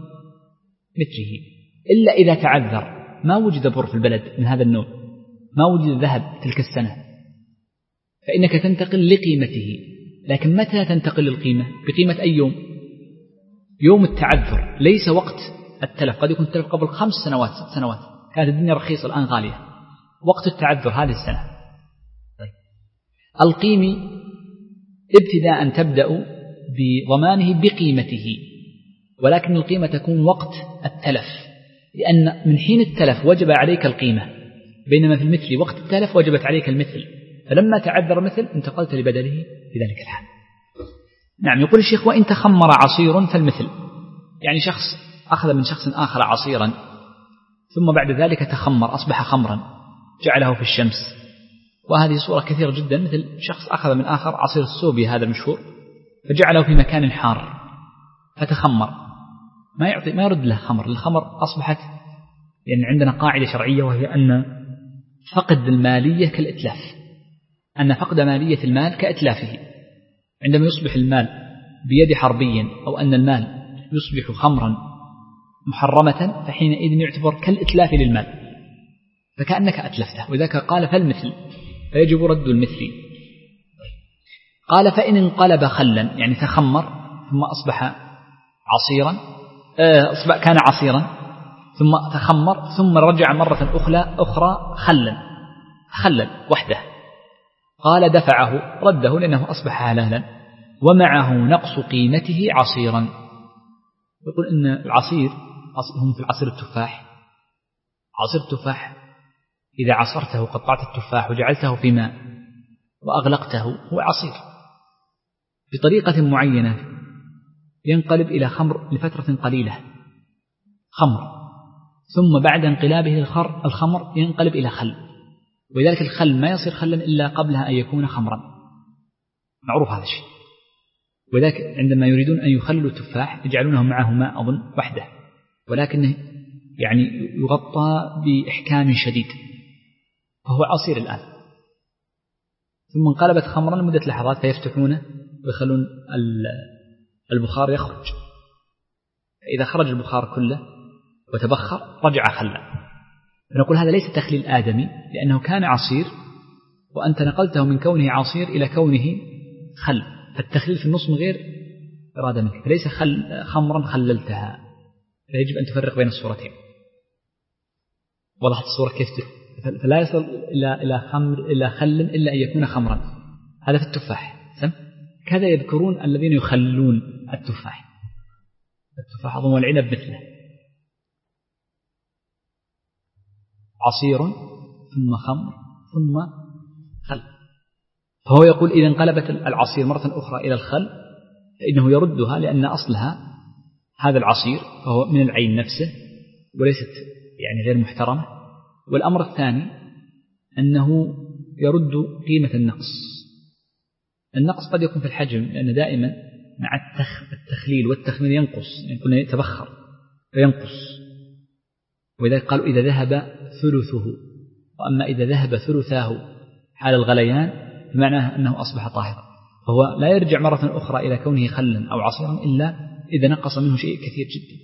مثله، إلا إذا تعذر ما وجد بر في البلد من هذا النوع، ما وجد ذهب تلك السنة، فإنك تنتقل لقيمته. لكن متى تنتقل للقيمة؟ بقيمة أي يوم؟ يوم التعذر، ليس وقت التلف. قد يكون التلف قبل خمس سنوات ست سنوات، كانت الدنيا رخيصة الآن غالية. وقت التعذر هذه السنة. طيب. القيمي ابتداء تبدأ بضمانه بقيمته، ولكن القيمة تكون وقت التلف، لأن من حين التلف وجب عليك القيمة، بينما في المثل وقت التلف وجبت عليك المثل، فلما تعذر مثل انتقلت لبدله في ذلك الحال. نعم. يقول الشيخ: وإن تخمر عصير فالمثل، يعني شخص أخذ من شخص آخر عصيرا ثم بعد ذلك تخمر، أصبح خمرا، جعله في الشمس، وهذه صورة كثيرة جدا، مثل شخص أخذ من آخر عصير السوبي هذا المشهور فجعله في مكان حار فتخمر، ما يعطي ما يرد له خمر. الخمر أصبحت يعني عندنا قاعدة شرعية، وهي أن فقد المالية كالإتلاف، أن فقد مالية المال كإتلافه. عندما يصبح المال بيد حربي أو أن المال يصبح خمرا محرمة فحينئذ يعتبر كالإتلاف للمال، فكأنك أتلفته، وذاك قال فالمثل، فيجب رد المثل. قال: فإن انقلب خلا، يعني تخمر ثم أصبح عصيرا، أصبح كان عصيرا ثم تخمر ثم رجع مرة أخرى أخرى خلا، خلل وحده، قال دفعه رده لأنه أصبح حلالا ومعه نقص قيمته عصيرا. يقول إن العصير هم في العصير التفاح، عصير التفاح إذا عصرته قطعت التفاح وجعلته في ماء وأغلقته هو عصير بطريقة معينة ينقلب إلى خمر لفترة قليلة، خمر، ثم بعد انقلابه الخمر ينقلب إلى خل، ولذلك الخل ما يصير خلا إلا قبلها أن يكون خمرا، معروف هذا الشيء. وذلك عندما يريدون أن يخللوا التفاح يجعلونه معه ماء أظن وحده، ولكنه يعني يغطى بإحكام شديد، فهو عصير الآن، ثم انقلبت خمرا لمدة لحظات فيفتحونه ويخلون البخار يخرج، فإذا خرج البخار كله وتبخر رجع خلا. فنقول هذا ليس تخليل آدمي، لأنه كان عصير وأنت نقلته من كونه عصير إلى كونه خل، فالتخليل في النص من غير إرادة منك، فليس خل خمرا خللتها، فيجب أن تفرق بين الصورتين. وضحت الصورة كيف؟ فلا يصل إلى إلى خمر إلى خل إلا أن يكون خمرا، هذا في التفاح. سم كذا يذكرون الذين يخلون التفاح، التفاح أظن والعنب مثله، عصير ثم خمر ثم خل. فهو يقول إذا انقلبت العصير مرة أخرى إلى الخل فإنه يردها، لأن أصلها هذا العصير فهو من العين نفسه وليست يعني غير محترمة. والأمر الثاني أنه يرد قيمة النقص. النقص قد يكون في الحجم، لأن دائما مع التخليل والتخمير ينقص، يكون يعني يتبخر فينقص، وإذا قالوا إذا ذهب ثلثه، وأما إذا ذهب ثلثاه حال الغليان بمعنى أنه أصبح طاهرا، فهو لا يرجع مرة أخرى إلى كونه خلا أو عصيرا إلا إذا نقص منه شيء كثير جدا.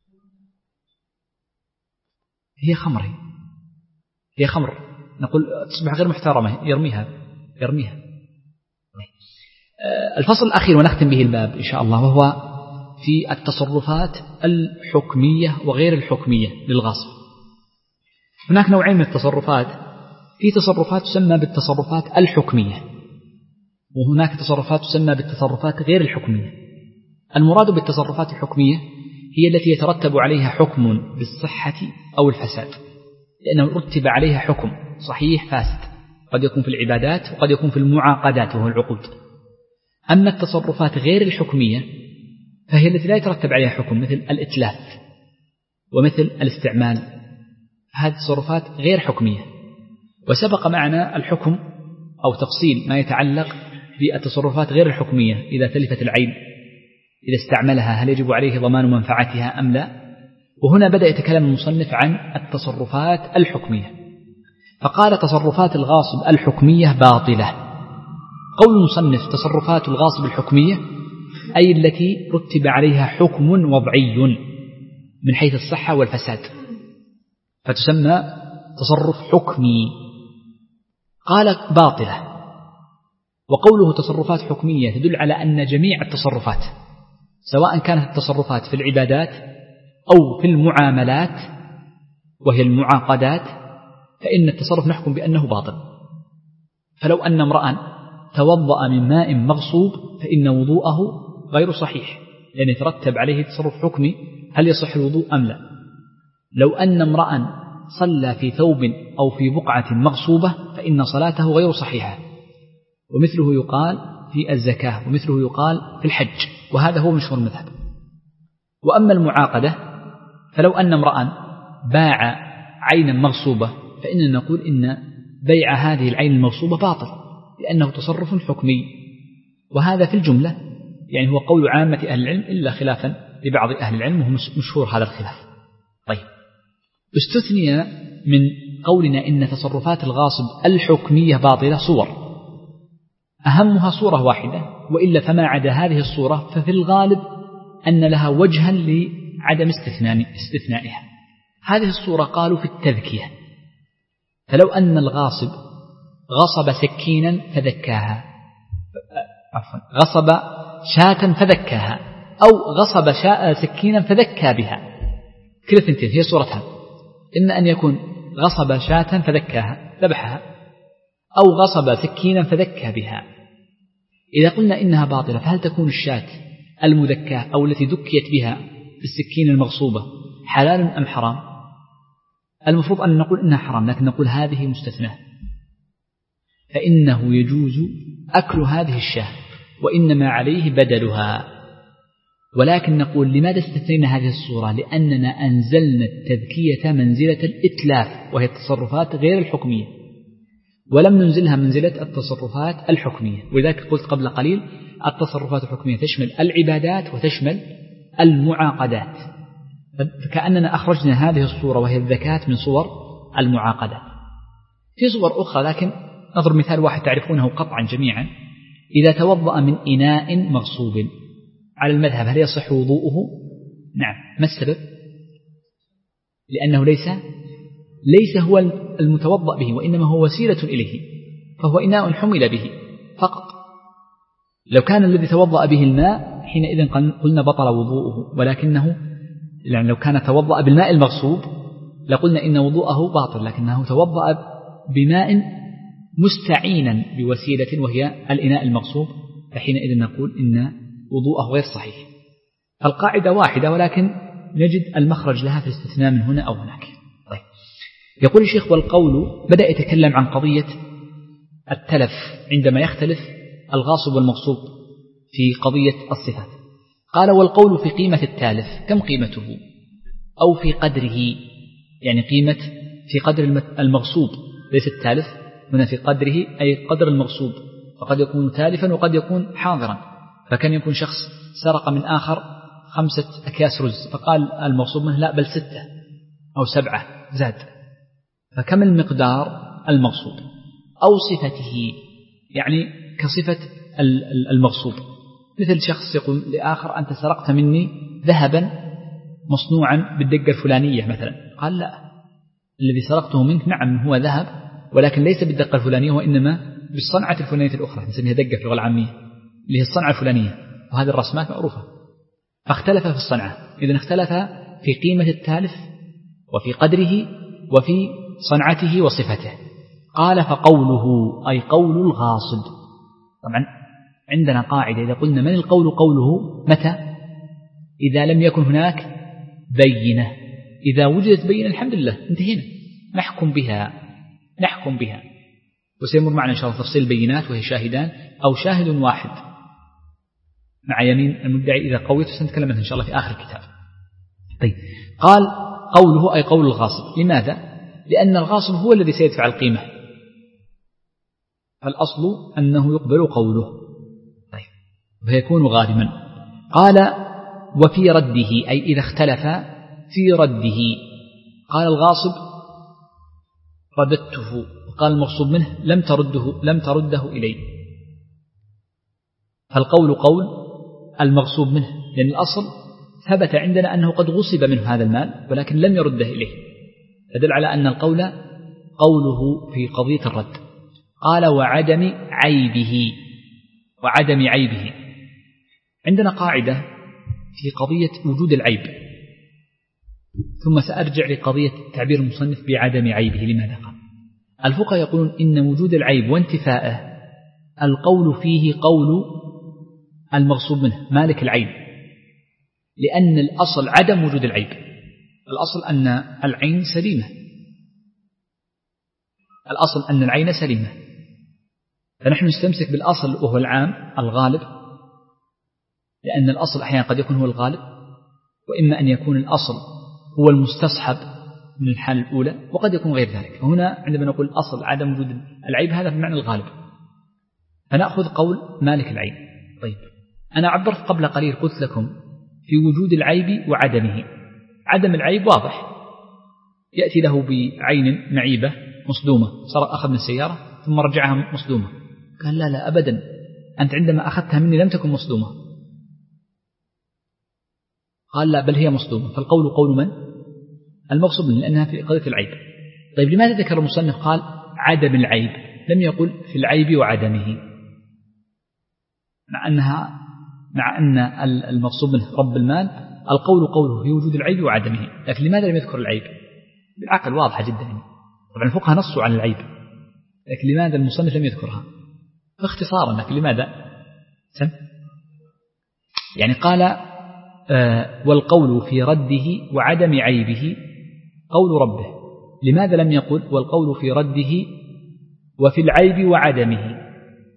هي خمر، هي خمر، نقول تصبح غير محترمة يرميها يرميها. الفصل الأخير ونختم به الباب إن شاء الله، وهو في التصرفات الحكمية وغير الحكمية للغاصب. هناك نوعين من التصرفات، في تصرفات تسمى بالتصرفات الحكمية، وهناك تصرفات تسمى بالتصرفات غير الحكمية. المراد بالتصرفات الحكمية هي التي يترتب عليها حكم بالصحة أو الفساد، لأنه رتب عليها حكم صحيح فاسد، قد يكون في العبادات وقد يكون في المعاقدات وهو العقود. أما التصرفات غير الحكمية فهي التي لا يترتب عليها حكم، مثل الإتلاف ومثل الاستعمال، هذه تصرفات غير حكمية. وسبق معنا الحكم أو تفصيل ما يتعلق بالتصرفات غير الحكمية، إذا تلفت العين إذا استعملها هل يجب عليه ضمان منفعتها أم لا. وهنا بدأ يتكلم المصنف عن التصرفات الحكمية، فقال تصرفات الغاصب الحكمية باطلة، قول المصنف تصرفات الغاصب الحكمية أي التي رتب عليها حكم وضعي من حيث الصحة والفساد، فتسمى تصرف حكمي. قال باطلة. وقوله تصرفات حكمية تدل على أن جميع التصرفات سواء كانت التصرفات في العبادات أو في المعاملات وهي المعاقدات فإن التصرف نحكم بأنه باطل. فلو أن امرأ توضأ من ماء مغصوب فإن وضوءه غير صحيح لأن يترتب عليه تصرف حكمي هل يصح الوضوء أم لا. لو أن امرأ صلى في ثوب أو في بقعة مغصوبة فإن صلاته غير صحيحة، ومثله يقال في الزكاة، ومثله يقال في الحج، وهذا هو مشهور المذهب. وأما المعاقدة فلو أن امرأ باع عينا مغصوبة فإننا نقول إن بيع هذه العين المغصوبة باطل لأنه تصرف حكمي، وهذا في الجملة يعني هو قول عامة أهل العلم إلا خلافا لبعض أهل العلم وهو مشهور هذا الخلاف. طيب، استثني من قولنا إن تصرفات الغاصب الحكمية باطلة صور، أهمها صورة واحدة، وإلا فما عدا هذه الصورة ففي الغالب أن لها وجها لعدم استثنائها. هذه الصورة قالوا في التذكية، فلو أن الغاصب غصب سكينا فذكاها، عفوا غصب شاة فذكاها، أو غصب شاء سكينا فذكى بها، كل الثنتين هي صورتها، إما أن يكون غصب شاة فذكاها ذبحها، أو غصب سكينا فذكى بها. إذا قلنا إنها باطلة فهل تكون الشاة المذكاة أو التي ذكيت بها بالسكين المغصوبة حلال أم حرام؟ المفروض أن نقول إنها حرام، لكن نقول هذه مستثناة، فإنه يجوز أكل هذه الشاة وإنما عليه بدلها. ولكن نقول لماذا استثنينا هذه الصورة؟ لأننا أنزلنا التذكية منزلة الإتلاف وهي التصرفات غير الحكمية، ولم ننزلها منزلة التصرفات الحكمية. ولذلك قلت قبل قليل التصرفات الحكمية تشمل العبادات وتشمل المعاقدات، فكأننا أخرجنا هذه الصورة وهي الذكاة من صور المعاقدات. في صور أخرى، لكن نضرب مثال واحد تعرفونه قطعا جميعا. إذا توضأ من إناء مغصوب على المذهب هل يصح وضوءه؟ نعم. ما السبب؟ لأنه ليس ليس هو المتوضأ به، وإنما هو وسيلة إليه، فهو إناء حمل به فقط. لو كان الذي توضأ به الماء حينئذ قلنا بطل وضوءه، ولكنه يعني لو كان توضأ بالماء المغصوب لقلنا إن وضوءه باطل، لكنه توضأ بماء مستعينا بوسيلة وهي الإناء المغصوب، فحينئذ نقول إن وضوءه غير صحيح. فالقاعدة واحدة، ولكن نجد المخرج لها في الاستثناء من هنا أو هناك. طيب، يقول الشيخ والقول بدأ يتكلم عن قضية التلف عندما يختلف الغاصب والمغصوب في قضية الصفات. قال والقول في قيمة التالف، كم قيمته؟ أو في قدره، يعني قيمة في قدر المغصوب ليس التالف، هنا في قدره أي قدر المغصوب، فقد يكون تالفا وقد يكون حاضرا. فكان يكون شخص سرق من آخر خمسة أكياس رز فقال المغصوب منه لا بل ستة أو سبعة زاد، فكم المقدار المغصوب؟ أو صفته، يعني كصفة المغصوب، مثل شخص يقول لآخر أنت سرقت مني ذهبا مصنوعا بالدقة الفلانية مثلا، قال لا، الذي سرقته منك نعم هو ذهب ولكن ليس بالدقة الفلانية وإنما بالصنعة الفلانية الأخرى، نسميها دقة في اللغة العامية اللي هي الصنعة الفلانية، وهذه الرسمات معروفة. فاختلف في الصنعة، إذن اختلف في قيمة التالف وفي قدره وفي صنعته وصفته. قال فقوله أي قول الغاصب. طبعا عندنا قاعدة إذا قلنا من القول قوله متى؟ إذا لم يكن هناك بينة. إذا وجدت بينة الحمد لله انتهينا، نحكم بها نحكم بها وسيمر معنا إن شاء الله تفصيل البينات وهي شاهدان أو شاهد واحد مع يمين المدعي إذا قويت، سنتكلم عنها إن شاء الله في آخر الكتاب. طيب، قال قوله أي قول الغاصب. لماذا؟ لأن الغاصب هو الذي سيدفع القيمة، فالأصل أنه يقبل قوله، طيب، فيكون غارما. قال وفي رده أي إذا اختلف في رده. قال الغاصب رددته، وقال المغصوب منه لم ترده لم ترده إلي. فالقول قول المغصوب منه، لأن الأصل ثبت عندنا أنه قد غصب منه هذا المال ولكن لم يرده إليه، فدل على أن القول قوله في قضية الرد. قال وعدم عيبه، وعدم عيبه. عندنا قاعدة في قضية وجود العيب، ثم سأرجع لقضية تعبير المصنف بعدم عيبه. لماذا قال؟ الفقهاء يقولون إن وجود العيب وانتفاءه القول فيه قول المغصوب منه مالك العيب، لأن الأصل عدم وجود العيب. الأصل أن العين سليمة، الأصل أن العين سليمة، فنحن نستمسك بالأصل وهو العام الغالب، لأن الأصل أحيانا قد يكون هو الغالب، وإما أن يكون الأصل هو المستصحب من الحالة الأولى، وقد يكون غير ذلك. فهنا عندما نقول الأصل عدم وجود العيب هذا بمعنى الغالب، فنأخذ قول مالك العين. طيب أنا عبرت قبل قليل قلت لكم في وجود العيب وعدمه. عدم العيب واضح، يأتي له بعين معيبة مصدومة، صار أخذ من السيارة ثم رجعها مصدومة، قال لا لا أبدا، أنت عندما أخذتها مني لم تكن مصدومة. قال لا بل هي مصدومة، فالقول قول من؟ المغصوب منه، لأنها في قضية العيب. طيب لماذا ذكر المصنف قال عدم العيب، لم يقل في العيب وعدمه، مع أنها مع أن المغصوب منه رب المال القول قوله في وجود العيب وعدمه، لكن لماذا لم يذكر العيب؟ بالعقل واضحة جدا، طبعا الفقهاء نصوا على العيب، لكن لماذا المصنف لم يذكرها؟ اختصارا، لكن لماذا؟ سم يعني قال آه والقول في رده وعدم عيبه قول ربه، لماذا لم يقل والقول في رده وفي العيب وعدمه؟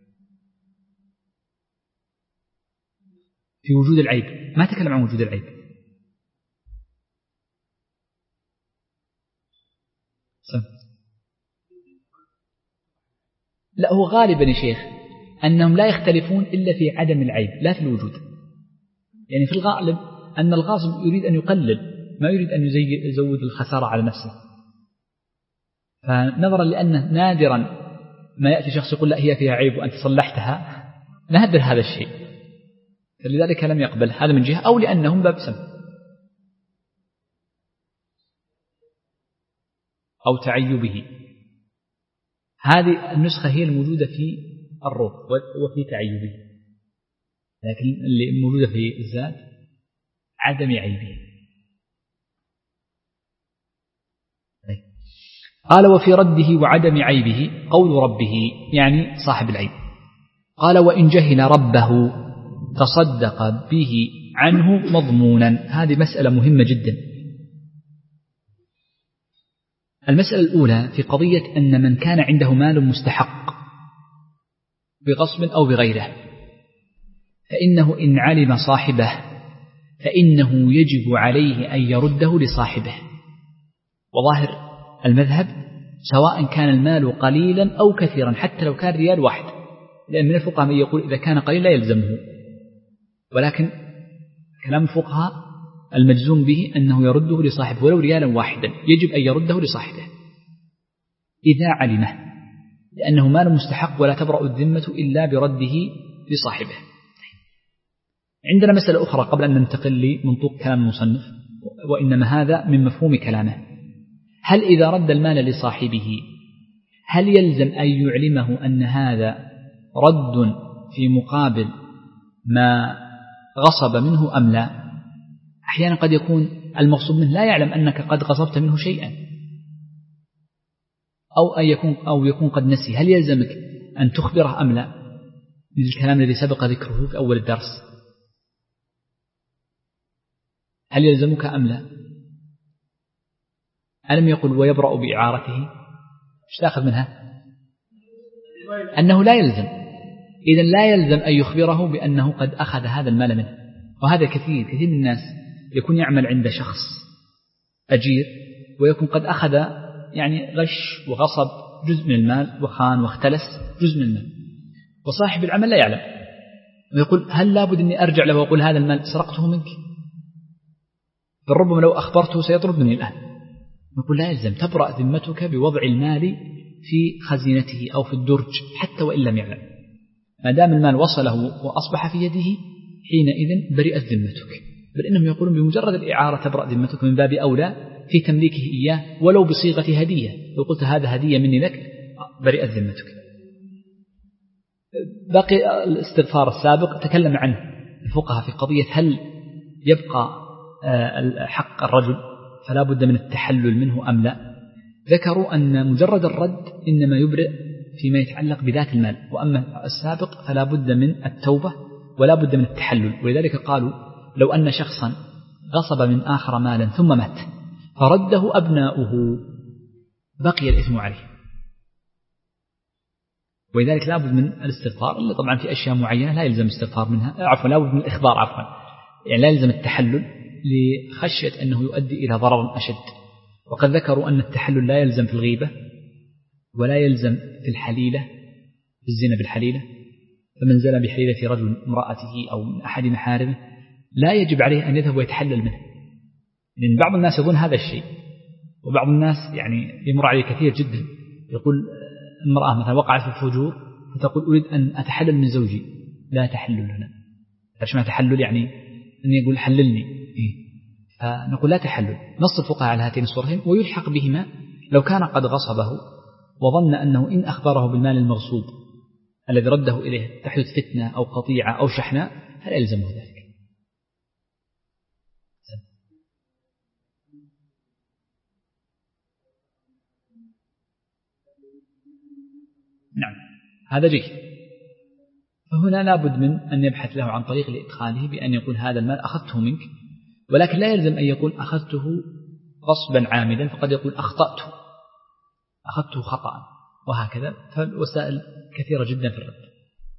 في وجود العيب، ما تكلم عن وجود العيب. سم. لا هو غالبا يا شيخ أنهم لا يختلفون إلا في عدم العيب لا في الوجود، يعني في الغالب أن الغاصب يريد أن يقلل، ما يريد أن يزود الخسارة على نفسه، فنظرا لأنه نادرا ما يأتي شخص يقول لا هي فيها عيب وأنت صلحتها، نادر هذا الشيء، فلذلك لم يقبل هذا من جهة، أو لأنهم باب سم أو تعيبه. هذه النسخة هي الموجودة في الروح وفي تعيبه، لكن اللي موجودة في الذات عدم عيبه. قال وفي رده وعدم عيبه قول ربه، يعني صاحب العيب. قال وإن جهل ربه تصدق به عنه مضمونا. هذه مسألة مهمة جدا. المسألة الأولى في قضية أن من كان عنده مال مستحق بغصب أو بغيره، فإنه إن علم صاحبه فإنه يجب عليه أن يرده لصاحبه. وظاهر المذهب سواء كان المال قليلا أو كثيرا، حتى لو كان ريال واحد، لأن من الفقهاء من يقول إذا كان قليلا لا يلزمه، ولكن كلام الفقهاء المجزوم به أنه يرده لصاحبه ولو ريالا واحدا، يجب أن يرده لصاحبه إذا علمه، لأنه مال مستحق ولا تبرأ الذمة إلا برده لصاحبه. عندنا مسألة أخرى قبل أن ننتقل لمنطوق كلام المصنف، وإنما هذا من مفهوم كلامه. هل إذا رد المال لصاحبه هل يلزم أن يعلمه أن هذا رد في مقابل ما غصب منه أم لا؟ أحيانا قد يكون المغصوب منه لا يعلم أنك قد غصبت منه شيئا، أو أن يكون أو يكون قد نسي. هل يلزمك أن تخبره أم لا؟ مثل الكلام الذي سبق ذكره في أول الدرس، هل يلزمك أم لا؟ ألم يقل ويبرأ بإعارته؟ ايش تأخذ منها؟ أنه لا يلزم. إذن لا يلزم أن يخبره بأنه قد أخذ هذا المال منه. وهذا كثير كثير من الناس يكون يعمل عند شخص أجير ويكون قد أخذ يعني غش وغصب جزء من المال وخان واختلس جزء من المال، وصاحب العمل لا يعلم ويقول هل لابد أني أرجع له وأقول هذا المال سرقته منك؟ بل ربما لو أخبرته سيطردني الآن. نقول لا يلزم، تبرأ ذمتك بوضع المال في خزينته أو في الدرج حتى وإن لم يعلم. ما دام المال وصله وأصبح في يده حينئذ برئت ذمتك، بل إنهم يقولون بمجرد الإعارة تبرأ ذمتك، من باب أولى في تمليكه إياه ولو بصيغة هدية، لو قلت هذا هدية مني لك برئت ذمتك. باقي الاستغفار السابق تكلم عنه الفقهاء في قضية هل يبقى حق الرجل فلا بد من التحلل منه أم لا. ذكروا أن مجرد الرد إنما يبرئ فيما يتعلق بذات المال، وأما السابق فلا بد من التوبة ولا بد من التحلل. ولذلك قالوا لو أن شخصا غصب من آخر مالا ثم مات فرده أبناؤه بقي الإثم عليه، ولذلك لا بد من الاستغفار، إلا طبعا في أشياء معينة لا يلزم الاستغفار منها، عفوا لا بد من الإخبار، عفوا يعني لا يلزم التحلل لخشية أنه يؤدي إلى ضرر أشد. وقد ذكروا أن التحلل لا يلزم في الغيبة ولا يلزم في الحليلة، في الزنا بالحليلة، فمن زنى بحليلة رجل امرأته أو من أحد محارمه لا يجب عليه أن يذهب ويتحلل منه، لأن بعض الناس يظن هذا الشيء، وبعض الناس يعني يمر عليه كثير جدا يقول المرأة مثلا وقعت في الفجور فتقول أريد أن أتحلل من زوجي، لا تحلل هنا. ليش ما تحلل؟ يعني أن يقول حللني إيه؟ فنقول لا تحلل. نص الفقهاء على هاتين الصورتين، ويلحق بهما لو كان قد غصبه وظن أنه إن أخبره بالمال المغصوب الذي رده إليه تحدث فتنة أو قطيعة أو شحناء فلا يلزمه ذلك. نعم هذا جيد. فهنا لابد من أن يبحث له عن طريق لإدخاله بأن يقول هذا المال أخذته منك، ولكن لا يلزم أن يقول أخذته غصبا عامدا، فقد يقول أخطأت أخذته خطأ، وهكذا. فالوسائل كثيرة جدا في الرد.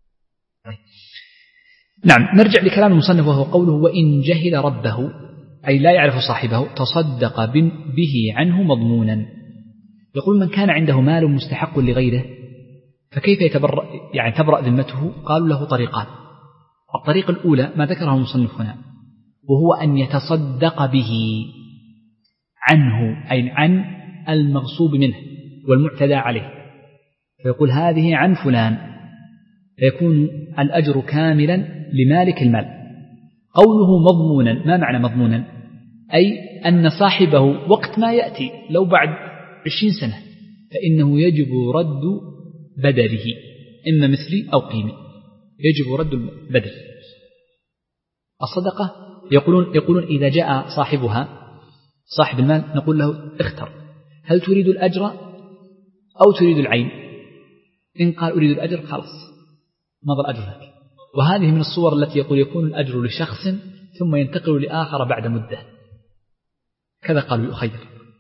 نعم نرجع لكلام المصنف وهو قوله وإن جهل ربه أي لا يعرف صاحبه تصدق به عنه مضمونا. يقول من كان عنده مال مستحق لغيره فكيف يتبرأ يعني تبرأ ذمته؟ قالوا له طريقان. الطريق الأولى ما ذكره المصنف هنا، وهو أن يتصدق به عنه أي عن المغصوب منه والمعتدى عليه، فيقول هذه عن فلان، فيكون الأجر كاملا لمالك المال. قوله مضمونا، ما معنى مضمونا؟ أي أن صاحبه وقت ما يأتي لو بعد عشرين سنة فإنه يجب رد بدله، إما مثلي أو قيمي، يجب رد البدل. الصدقة يقولون, يقولون إذا جاء صاحبها صاحب المال نقول له اختر، هل تريد الأجر أو تريد العين؟ إن قال أريد الأجر خلاص مضى الأجر لك. وهذه من الصور التي يقول يكون الأجر لشخص ثم ينتقل لآخر بعد مدة، كذا قالوا يخير.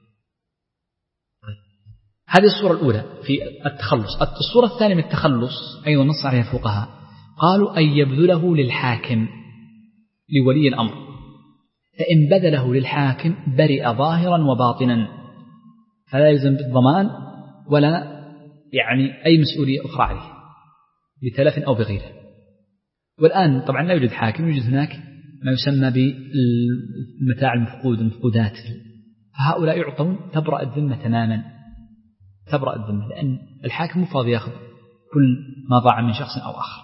هذه الصورة الأولى في التخلص. الصورة الثانية من التخلص أيضا نص عليها الفقهاء، قالوا أن يبذله للحاكم لولي الأمر، فإن بذله للحاكم برئ ظاهرا وباطنا، فلا يلزم بالضمان ولا يعني أي مسؤولية أخرى عليه بتلف أو بغيره. والآن طبعا لا يوجد حاكم، يوجد هناك ما يسمى بالمتاع المفقود المفقودات، فهؤلاء يعطون تبرأ الذمة تماما، تبرأ الذمة، لأن الحاكم فاضي يأخذ كل ما ضاع من شخص أو آخر.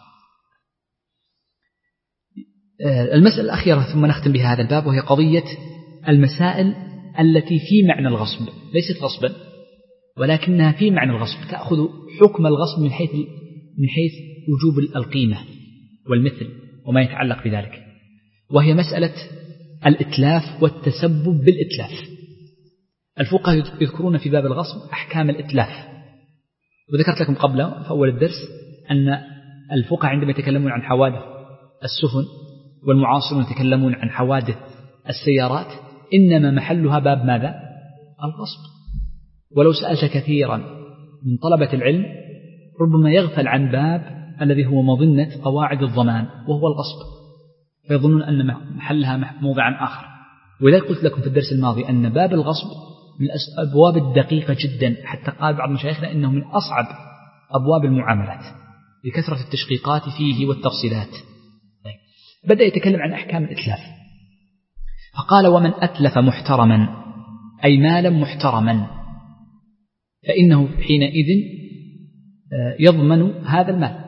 المسألة الأخيرة ثم نختم بها هذا الباب، وهي قضية المسائل التي في معنى الغصب، ليست غصبا ولكنها في معنى الغصب، تأخذ حكم الغصب من حيث من حيث وجوب القيمة والمثل وما يتعلق بذلك، وهي مسألة الإتلاف والتسبب بالإتلاف. الفقهاء يذكرون في باب الغصب أحكام الإتلاف، وذكرت لكم قبل في أول الدرس أن الفقهاء عندما يتكلمون عن حوادث السفن والمعاصرون يتكلمون عن حوادث السيارات إنما محلها باب ماذا؟ الغصب. ولو سألت كثيرا من طلبة العلم ربما يغفل عن باب الذي هو مظنة قواعد الضمان وهو الغصب، فيظنون أن محلها موضعا آخر. ولذلك قلت لكم في الدرس الماضي أن باب الغصب من الأبواب الدقيقة جدا، حتى قال بعض مشايخنا إنه من أصعب أبواب المعاملات لكثرة التشقيقات فيه والتفصيلات. بدأ يتكلم عن أحكام الإتلاف، فقال ومن أتلف محترما أي مالا محترما فإنه حينئذ يضمن هذا المال،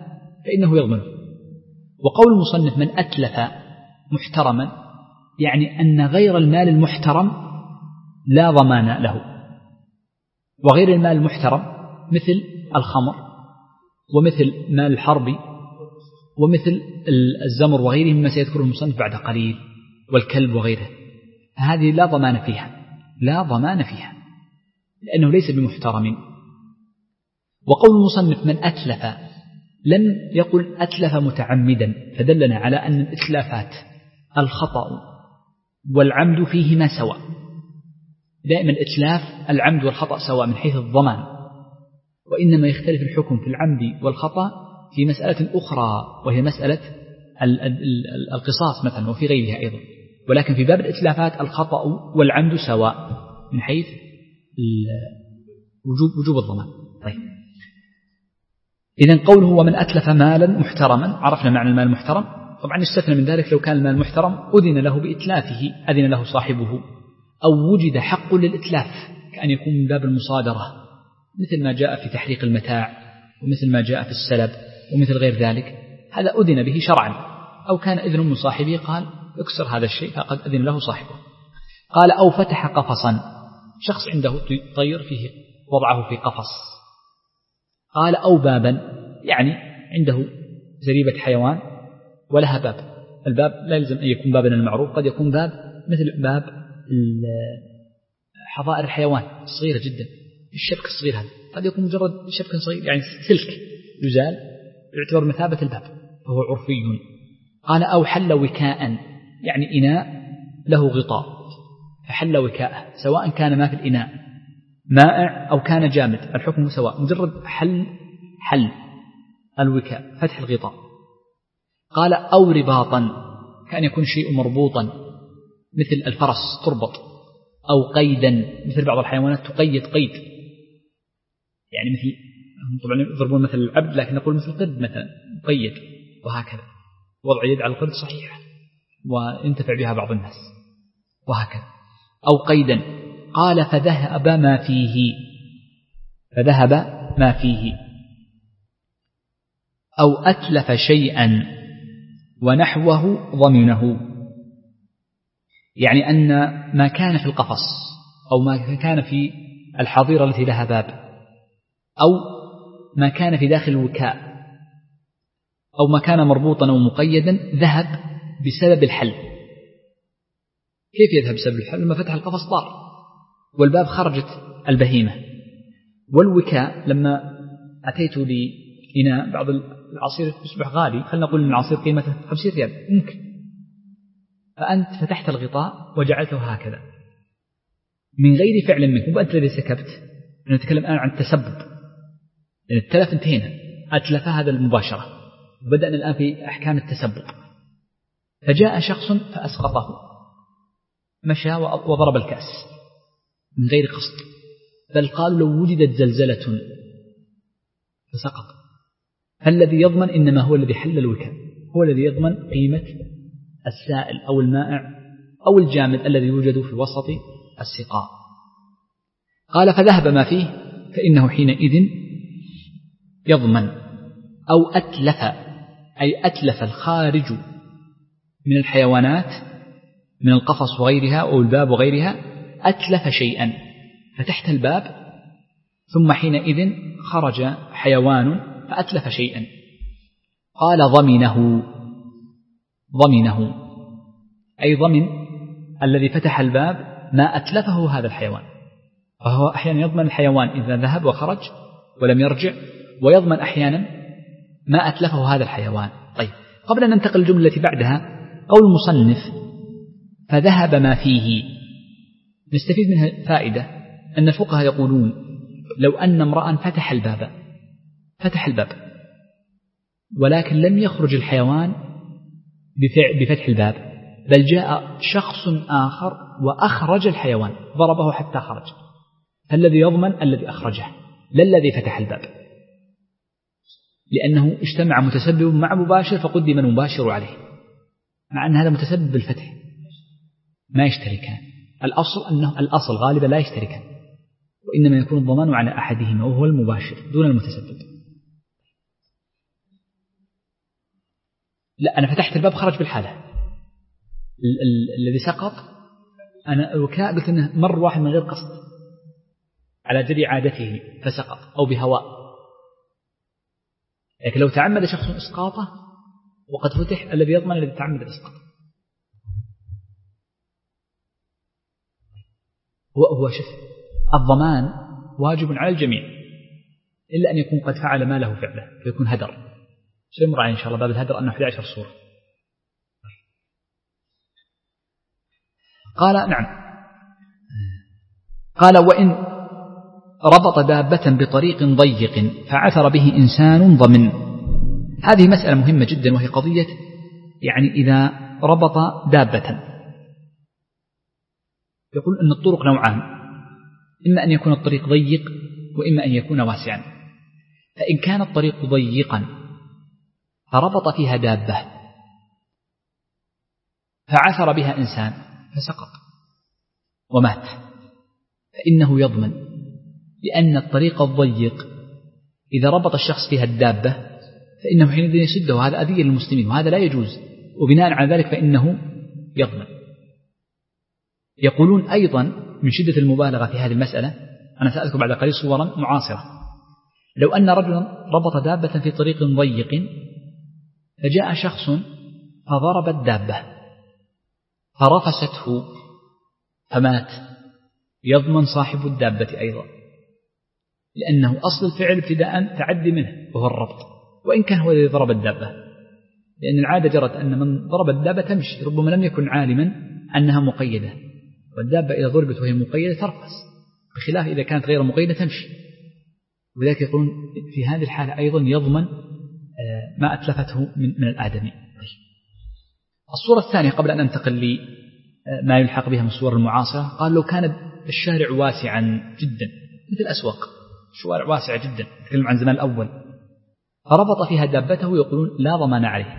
فإنه يضمنه. وقول المصنف من أتلف محترما يعني أن غير المال المحترم لا ضمان له. وغير المال المحترم مثل الخمر ومثل مال الحرب ومثل الزمر وغيره مما سيذكره المصنف بعد قليل والكلب وغيره، هذه لا ضمان فيها، لا ضمان فيها لأنه ليس بمحترم. وقول المصنف من أتلف لم يقل أتلف متعمدا، فدلنا على أن الإتلافات الخطأ والعمد فيهما سواء. دائما الإتلاف العمد والخطأ سواء من حيث الضمان، وإنما يختلف الحكم في العمد والخطأ في مسألة أخرى وهي مسألة القصاص مثلا وفي غيرها أيضا، ولكن في باب الإتلافات الخطأ والعمد سواء من حيث وجوب, وجوب الضمان. طيب إذن قوله ومن أتلف مالا محترما، عرفنا معنى المال المحترم. طبعا يستثنى من ذلك لو كان المال المحترم أذن له بإتلافه، أذن له صاحبه، أو وجد حق للإتلاف كأن يكون من باب المصادرة مثل ما جاء في تحريق المتاع ومثل ما جاء في السلب ومثل غير ذلك، هذا أذن به شرعا، أو كان إذن من صاحبه قال اكسر هذا الشيء فقد أذن له صاحبه. قال أو فتح قفصا، شخص عنده طير فيه وضعه في قفص. قال أو بابا يعني عنده زريبة حيوان ولها باب، الباب لا يلزم أن يكون بابا المعروف، قد يكون باب مثل باب حظائر الحيوان الصغيرة جدا، الشبك الصغير هذا قد يكون مجرد شبك صغير يعني سلك يزال يعتبر مثابة الباب فهو عرفي. قال أو حل وكاء يعني إناء له غطاء فحل وكاءه، سواء كان ما في الإناء مائع أو كان جامد الحكم سواء، مجرد حل حل الوكاء فتح الغطاء. قال أو رباطا كان يكون شيء مربوطا مثل الفرس تربط، أو قيدا مثل بعض الحيوانات تقيد قيد، يعني مثل طبعا يضربون مثل العبد لكن نقول مثل القرد مثلا مقيد، وهكذا وضع يد على القرد صحيح وينتفع بها بعض الناس وهكذا. أو قيدا. قال فذهب ما فيه، فذهب ما فيه أو أتلف شيئا ونحوه ضمنه، يعني أن ما كان في القفص أو ما كان في الحظيرة التي لها باب أو ما كان في داخل الوكاء أو ما كان مربوطا أو مقيدا ذهب بسبب الحل. كيف يذهب بسبب الحل؟ لما فتح القفص طار والباب خرجت البهيمة. والوكاء لما أتيت لإناء بعض العصير يصبح غالي، خلنا نقول أن العصير قيمته خمسين ريال ممكن، فأنت فتحت الغطاء وجعلته هكذا من غير فعل منك، وأنت الذي سكبت. نتكلم الآن عن التسبب، لأن التلف انتهينا، أتلف هذا المباشرة، وبدأنا الآن في أحكام التسبب. فجاء شخص فأسقطه، مشى وضرب الكأس من غير قصد، بل قال لو وجدت زلزلة فسقط، فالذي يضمن إنما هو الذي حل الوكاء، هو الذي يضمن قيمة السائل أو المائع أو الجامد الذي يوجد في وسط السقاء. قال فذهب ما فيه فإنه حينئذ يضمن. أو أتلف أي أتلف الخارج من الحيوانات من القفص وغيرها أو الباب وغيرها، أتلف شيئا فتحت الباب ثم حينئذ خرج حيوان فأتلف شيئا. قال ضمنه، ضمنه أي ضمن الذي فتح الباب ما أتلفه هذا الحيوان، فهو أحيانا يضمن الحيوان إذا ذهب وخرج ولم يرجع، ويضمن أحيانا ما أتلفه هذا الحيوان. طيب قبل أن ننتقل الجملة التي بعدها قول المصنف فذهب ما فيه، نستفيد منها فائدة أن الفقهاء يقولون لو أن امرأ فتح الباب فتح الباب ولكن لم يخرج الحيوان بفتح الباب، بل جاء شخص آخر وأخرج الحيوان ضربه حتى خرج، فالذي يضمن الذي أخرجه لا الذي فتح الباب، لأنه اجتمع متسبب مع مباشر فقدم المباشر عليه، مع أن هذا متسبب بالفتح ما يشتركان. الأصل أنه الأصل غالبا لا يشتركان، وإنما يكون الضمان على أحدهما وهو المباشر دون المتسبب. لا، أنا فتحت الباب خرج بالحالة. ال- ال- الذي سقط أنا الوكاء قلت إنه مر واحد من غير قصد على جري عادته فسقط أو بهواء. لكن لو تعمد شخص إسقاطه وقد فتح، الذي يضمن الذي تعمد الإسقاط. هو هو شف الضمان واجب على الجميع إلا أن يكون قد فعل ما له فعله فيكون هدر. سيمر إن شاء الله باب الهدر أنه أحد عشر صورة. قال نعم، قال وإن ربط دابة بطريق ضيق فعثر به إنسان ضمن. هذه مسألة مهمة جدا، وهي قضية يعني إذا ربط دابة، يقول أن الطرق نوعان، إما أن يكون الطريق ضيق وإما أن يكون واسعا. فإن كان الطريق ضيقا فربط فيها دابة فعثر بها إنسان فسقط ومات، فإنه يضمن، لأن الطريق الضيق إذا ربط الشخص فيها الدابة فإنه حينئذ يسده، وهذا أذية للمسلمين وهذا لا يجوز، وبناء على ذلك فإنه يضمن. يقولون أيضا من شدة المبالغة في هذه المسألة، أنا سأذكر بعد قليل صورا معاصرة، لو أن رجلا ربط دابة في طريق ضيق فجاء شخص فضرب الدابة فرفسته فمات، يضمن صاحب الدابة أيضا، لأنه أصل الفعل ابتداء تعدي منه وهو الربط، وإن كان هو الذي ضرب الدابة، لأن العادة جرت أن من ضرب الدابة تمشي، ربما لم يكن عالما أنها مقيدة، والدابة إذا ضربت وهي مقيدة ترفس، بخلاف إذا كانت غير مقيدة تمشي. وذلك يقولون في هذه الحالة أيضا يضمن ما أتلفته من الآدمي. الصورة الثانية قبل أن أنتقل لي ما يلحق بها من الصور المعاصرة، قال لو كان الشارع واسعا جدا مثل الأسواق، شوارع واسعة جدا، نتكلم عن زمان الأول، فربط فيها دابته، يقولون لا ضمان عليه،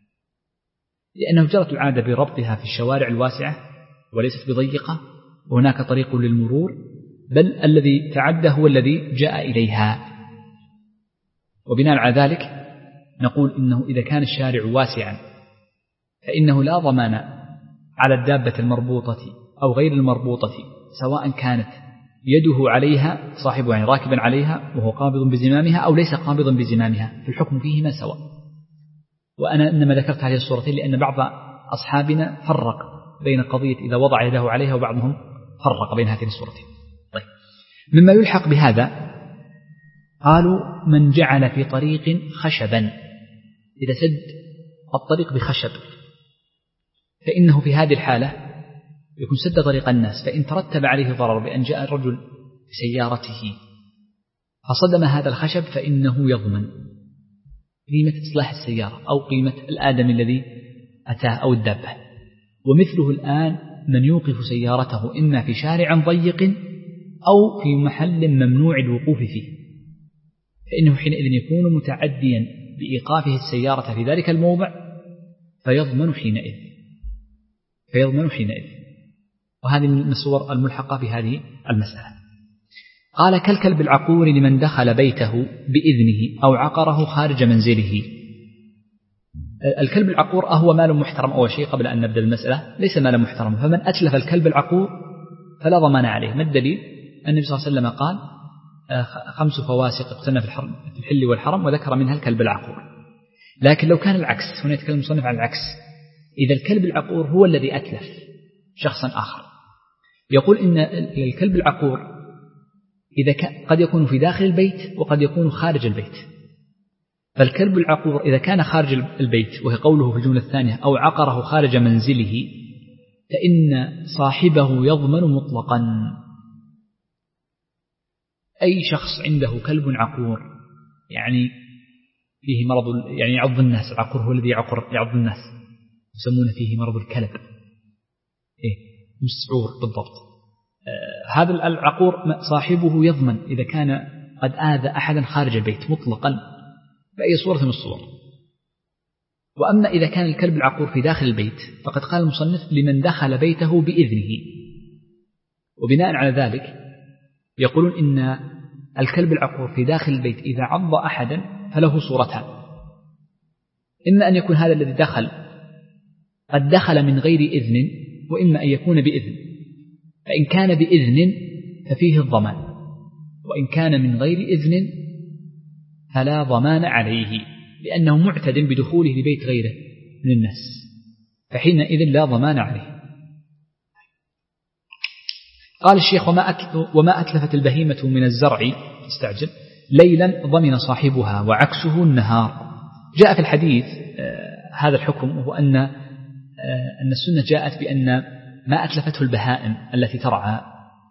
لأنه جرت العادة بربطها في الشوارع الواسعة وليست بضيقة، وهناك طريق للمرور، بل الذي تعدى هو الذي جاء إليها. وبناء على ذلك نقول إنه إذا كان الشارع واسعا فإنه لا ضمان على الدابة المربوطة أو غير المربوطة، سواء كانت يده عليها صاحبه يعني راكبا عليها وهو قابض بزمامها أو ليس قابضا بزمامها، في الحكم فيهما سواء. وأنا إنما ذكرت هذه الصورتين لأن بعض أصحابنا فرق بين قضية إذا وضع يده عليها، وبعضهم فرق بين هاتين الصورتين. طيب، مما يلحق بهذا قالوا من جعل في طريق خشبا، إذا سد الطريق بخشب فإنه في هذه الحالة يكون سد طريق الناس، فإن ترتب عليه ضرر بأن جاء الرجل بسيارته فصدم هذا الخشب فإنه يضمن قيمة إصلاح السيارة أو قيمة الآدم الذي أتاه أو الدابة. ومثله الآن من يوقف سيارته إما في شارع ضيق أو في محل ممنوع الوقوف فيه، فإنه حينئذ يكون متعديا بإيقافه السيارة في ذلك الموضع فيضمن حينئذ فيضمن حينئذ وهذه من الصور الملحقة بهذه المسألة. قال كالكلب العقور لمن دخل بيته بإذنه أو عقره خارج منزله. الكلب العقور أهو مال محترم أول شيء قبل أن نبدأ المسألة، ليس مال محترم، فمن أتلف الكلب العقور فلا ضمان عليه. ما الدليل؟ النبي صلى الله عليه وسلم قال خمس فواسق اقتلنا في الحل والحرم، وذكر منها الكلب العقور. لكن لو كان العكس، هنا يتكلم المصنف عن العكس، إذا الكلب العقور هو الذي أتلف شخصا آخر، يقول إن الكلب العقور إذا كان قد يكون في داخل البيت وقد يكون خارج البيت. فالكلب العقور إذا كان خارج البيت، وهي قوله في الجملة الثانية أو عقره خارج منزله، فإن صاحبه يضمن مطلقا. أي شخص عنده كلب عقور يعني فيه مرض، يعني يعض الناس، العقور هو الذي يعقر يعض الناس، يسمون فيه مرض الكلب، إيه مسعور بالضبط. آه هذا العقور صاحبه يضمن إذا كان قد آذى أحدا خارج البيت مطلقا بأي صورة من الصور. وأما إذا كان الكلب العقور في داخل البيت فقد قال المصنف لمن دخل بيته بإذنه. وبناء على ذلك يقولون إن الكلب العقور في داخل البيت إذا عض أحدا فله صورتان: إما أن يكون هذا الذي دخل قد دخل من غير إذن، وإما أن يكون بإذن. فإن كان بإذن ففيه الضمان، وإن كان من غير إذن فلا ضمان عليه، لأنه معتد بدخوله لبيت غيره من الناس، فحينئذ لا ضمان عليه. قال الشيخ: وما أتلفت البهيمة من الزرع استعجل ليلا ضمن صاحبها وعكسه النهار. جاء في الحديث هذا الحكم، وهو أن أن السنة جاءت بأن ما أتلفته البهائم التي ترعى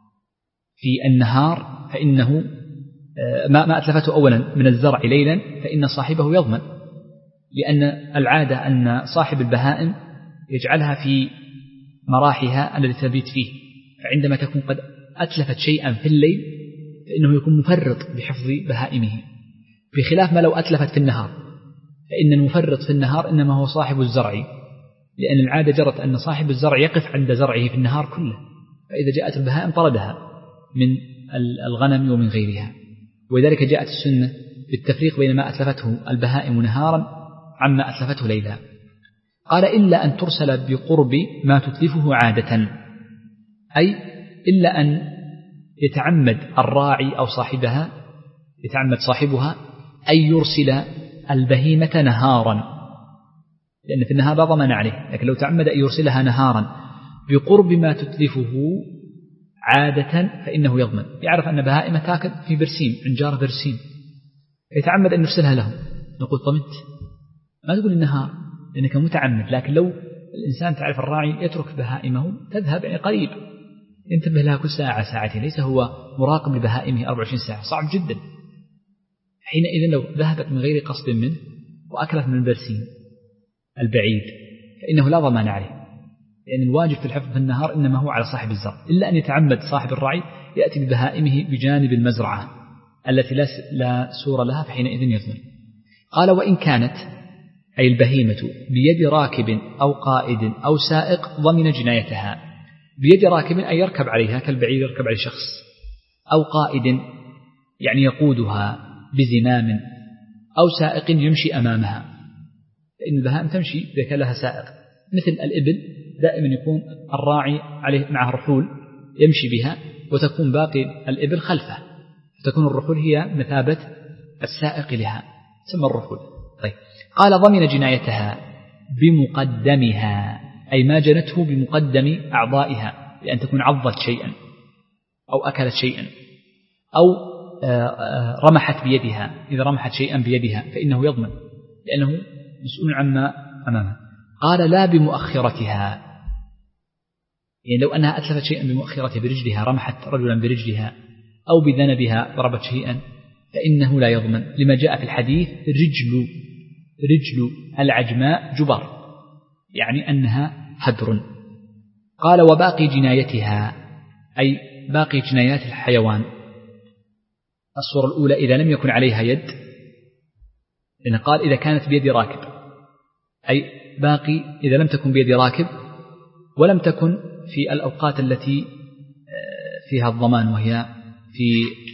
في النهار فإنه ما ما أتلفته أولا من الزرع ليلا فإن صاحبه يضمن، لأن العادة أن صاحب البهائم يجعلها في مراحها التي تبيت فيه، فعندما تكون قد أتلفت شيئا في الليل فإنه يكون مفرط بحفظ بهائمه، بخلاف ما لو أتلفت في النهار، فإن المفرط في النهار إنما هو صاحب الزرع، لأن العادة جرت أن صاحب الزرع يقف عند زرعه في النهار كله، فإذا جاءت البهائم طردها من الغنم ومن غيرها. ولذلك جاءت السنة بالتفريق بين ما أتلفته البهائم نهارا عما أتلفته ليلا. قال: إلا أن ترسل بقرب ما تتلفه عادة، أي إلا أن يتعمد الراعي أو صاحبها يتعمد صاحبها أن يرسل البهيمة نهارا، لأن في النهار لا ضمان عليه، لكن لو تعمد أن يرسلها نهارا بقرب ما تتلفه عادة فإنه يضمن. يعرف أن بهائمة تاكل في برسيم عند جار برسيم، يتعمد أن يرسلها لهم، نقول طمنت، ما تقول النهار لأنك متعمد. لكن لو الإنسان تعرف الراعي يترك بهائمه تذهب يعني قريب، ينتبه لها كل ساعة ساعتين، ليس هو مراقب لبهائمه أربع وعشرين ساعة، صعب جدا. حينئذ لو ذهبت من غير قصد منه وأكلت من البرسيم البعيد فإنه لا ضمان عليه، لأن الواجب في الحفظ في النهار إنما هو على صاحب الزرع، إلا أن يتعمد صاحب الرعي يأتي ببهائمه بجانب المزرعة التي لا سور لها، فحينئذ يضمن. قال: وإن كانت أي البهيمة بيد راكب أو قائد أو سائق ضمن جنايتها. بيد راكب أي يركب عليها كالبعير يركب على شخص، أو قائد يعني يقودها بزمام، أو سائق يمشي أمامها، فإن البهائم تمشي إذا كان لها سائق، مثل الإبل دائما يكون الراعي عليه معه رحول يمشي بها، وتكون باقي الإبل خلفه، فتكون الرحول هي مثابة السائق لها، تسمى الرحول. طيب، قال: ضمن جنايتها بمقدمها، أي ما جنته بمقدم أعضائها، لأن تكون عضت شيئا أو أكلت شيئا أو رمحت بيدها، إذا رمحت شيئا بيدها فإنه يضمن، لأنه مسؤول عما أمامه. قال: لا بمؤخرتها، يعني لو أنها أتلفت شيئا بمؤخرتها برجلها، رمحت رجلا برجلها أو بذنبها ضربت شيئا، فإنه لا يضمن، لما جاء في الحديث: رجل رجل العجماء جبار، يعني أنها هدر. قال: وباقي جنايتها، أي باقي جنايات الحيوان. الصورة الأولى إذا لم يكن عليها يد، لأن قال إذا كانت بيد راكب، أي باقي إذا لم تكن بيد راكب ولم تكن في الأوقات التي فيها الضمان، وهي في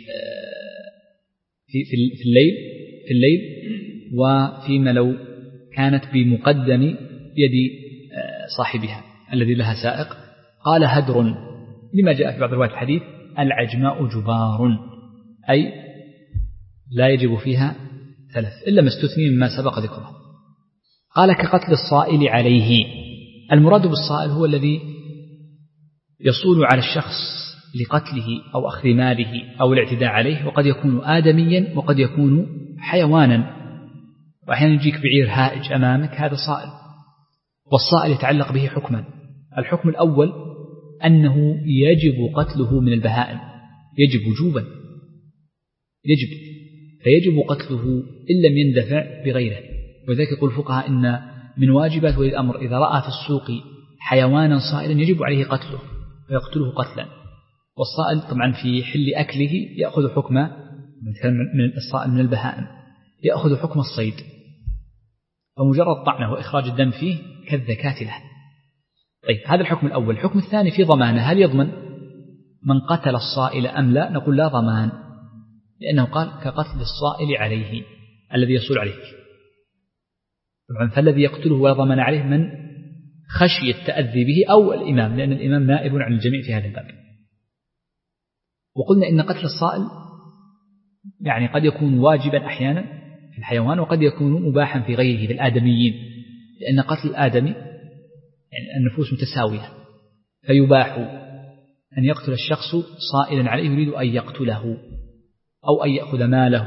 في في الليل في الليل وفيما لو كانت بمقدم يد صاحبها الذي لها سائق. قال: هدر، لما جاء في بعض روايات الحديث: العجماء جبار، أي لا يجب فيها ثلاث إلا ما استثني مما سبق ذكره. قال: كقتل الصائل عليه. المراد بالصائل هو الذي يصول على الشخص لقتله أو أخذ ماله أو الاعتداء عليه، وقد يكون آدميا وقد يكون حيوانا، وأحيانا يجيك بعير هائج أمامك، هذا صائل. والصائل يتعلق به حكما: الحكم الأول أنه يجب قتله من البهائم، يجب وجوبا، يجب فيجب قتله إن لم يندفع بغيره. وذلك يقول الفقهاء إن من واجبات ولي الأمر إذا رأى في السوق حيوانا صائلا يجب عليه قتله ويقتله قتلا. والصائل طبعا في حل أكله يأخذ حكم من الصائل من البهائم، يأخذ حكم الصيد، فمجرد طعنه وإخراج الدم فيه كالذكاة له. طيب، هذا الحكم الأول. الحكم الثاني في ضمانه، هل يضمن من قتل الصائل أم لا؟ نقول لا ضمان، لأنه قال: كقتل الصائل عليه، الذي يصول عليه. طبعا فالذي يقتله ولا ضمان عليه من خشي التأذي به أو الإمام، لأن الإمام نائب عن الجميع في هذا الباب. وقلنا إن قتل الصائل يعني قد يكون واجبا أحيانا في الحيوان وقد يكون مباحا في غيره في الآدميين، لأن قتل الآدمي يعني النفوس متساوية، فيباح أن يقتل الشخص صائلا عليه يريد أن يقتله أو أن يأخذ ماله.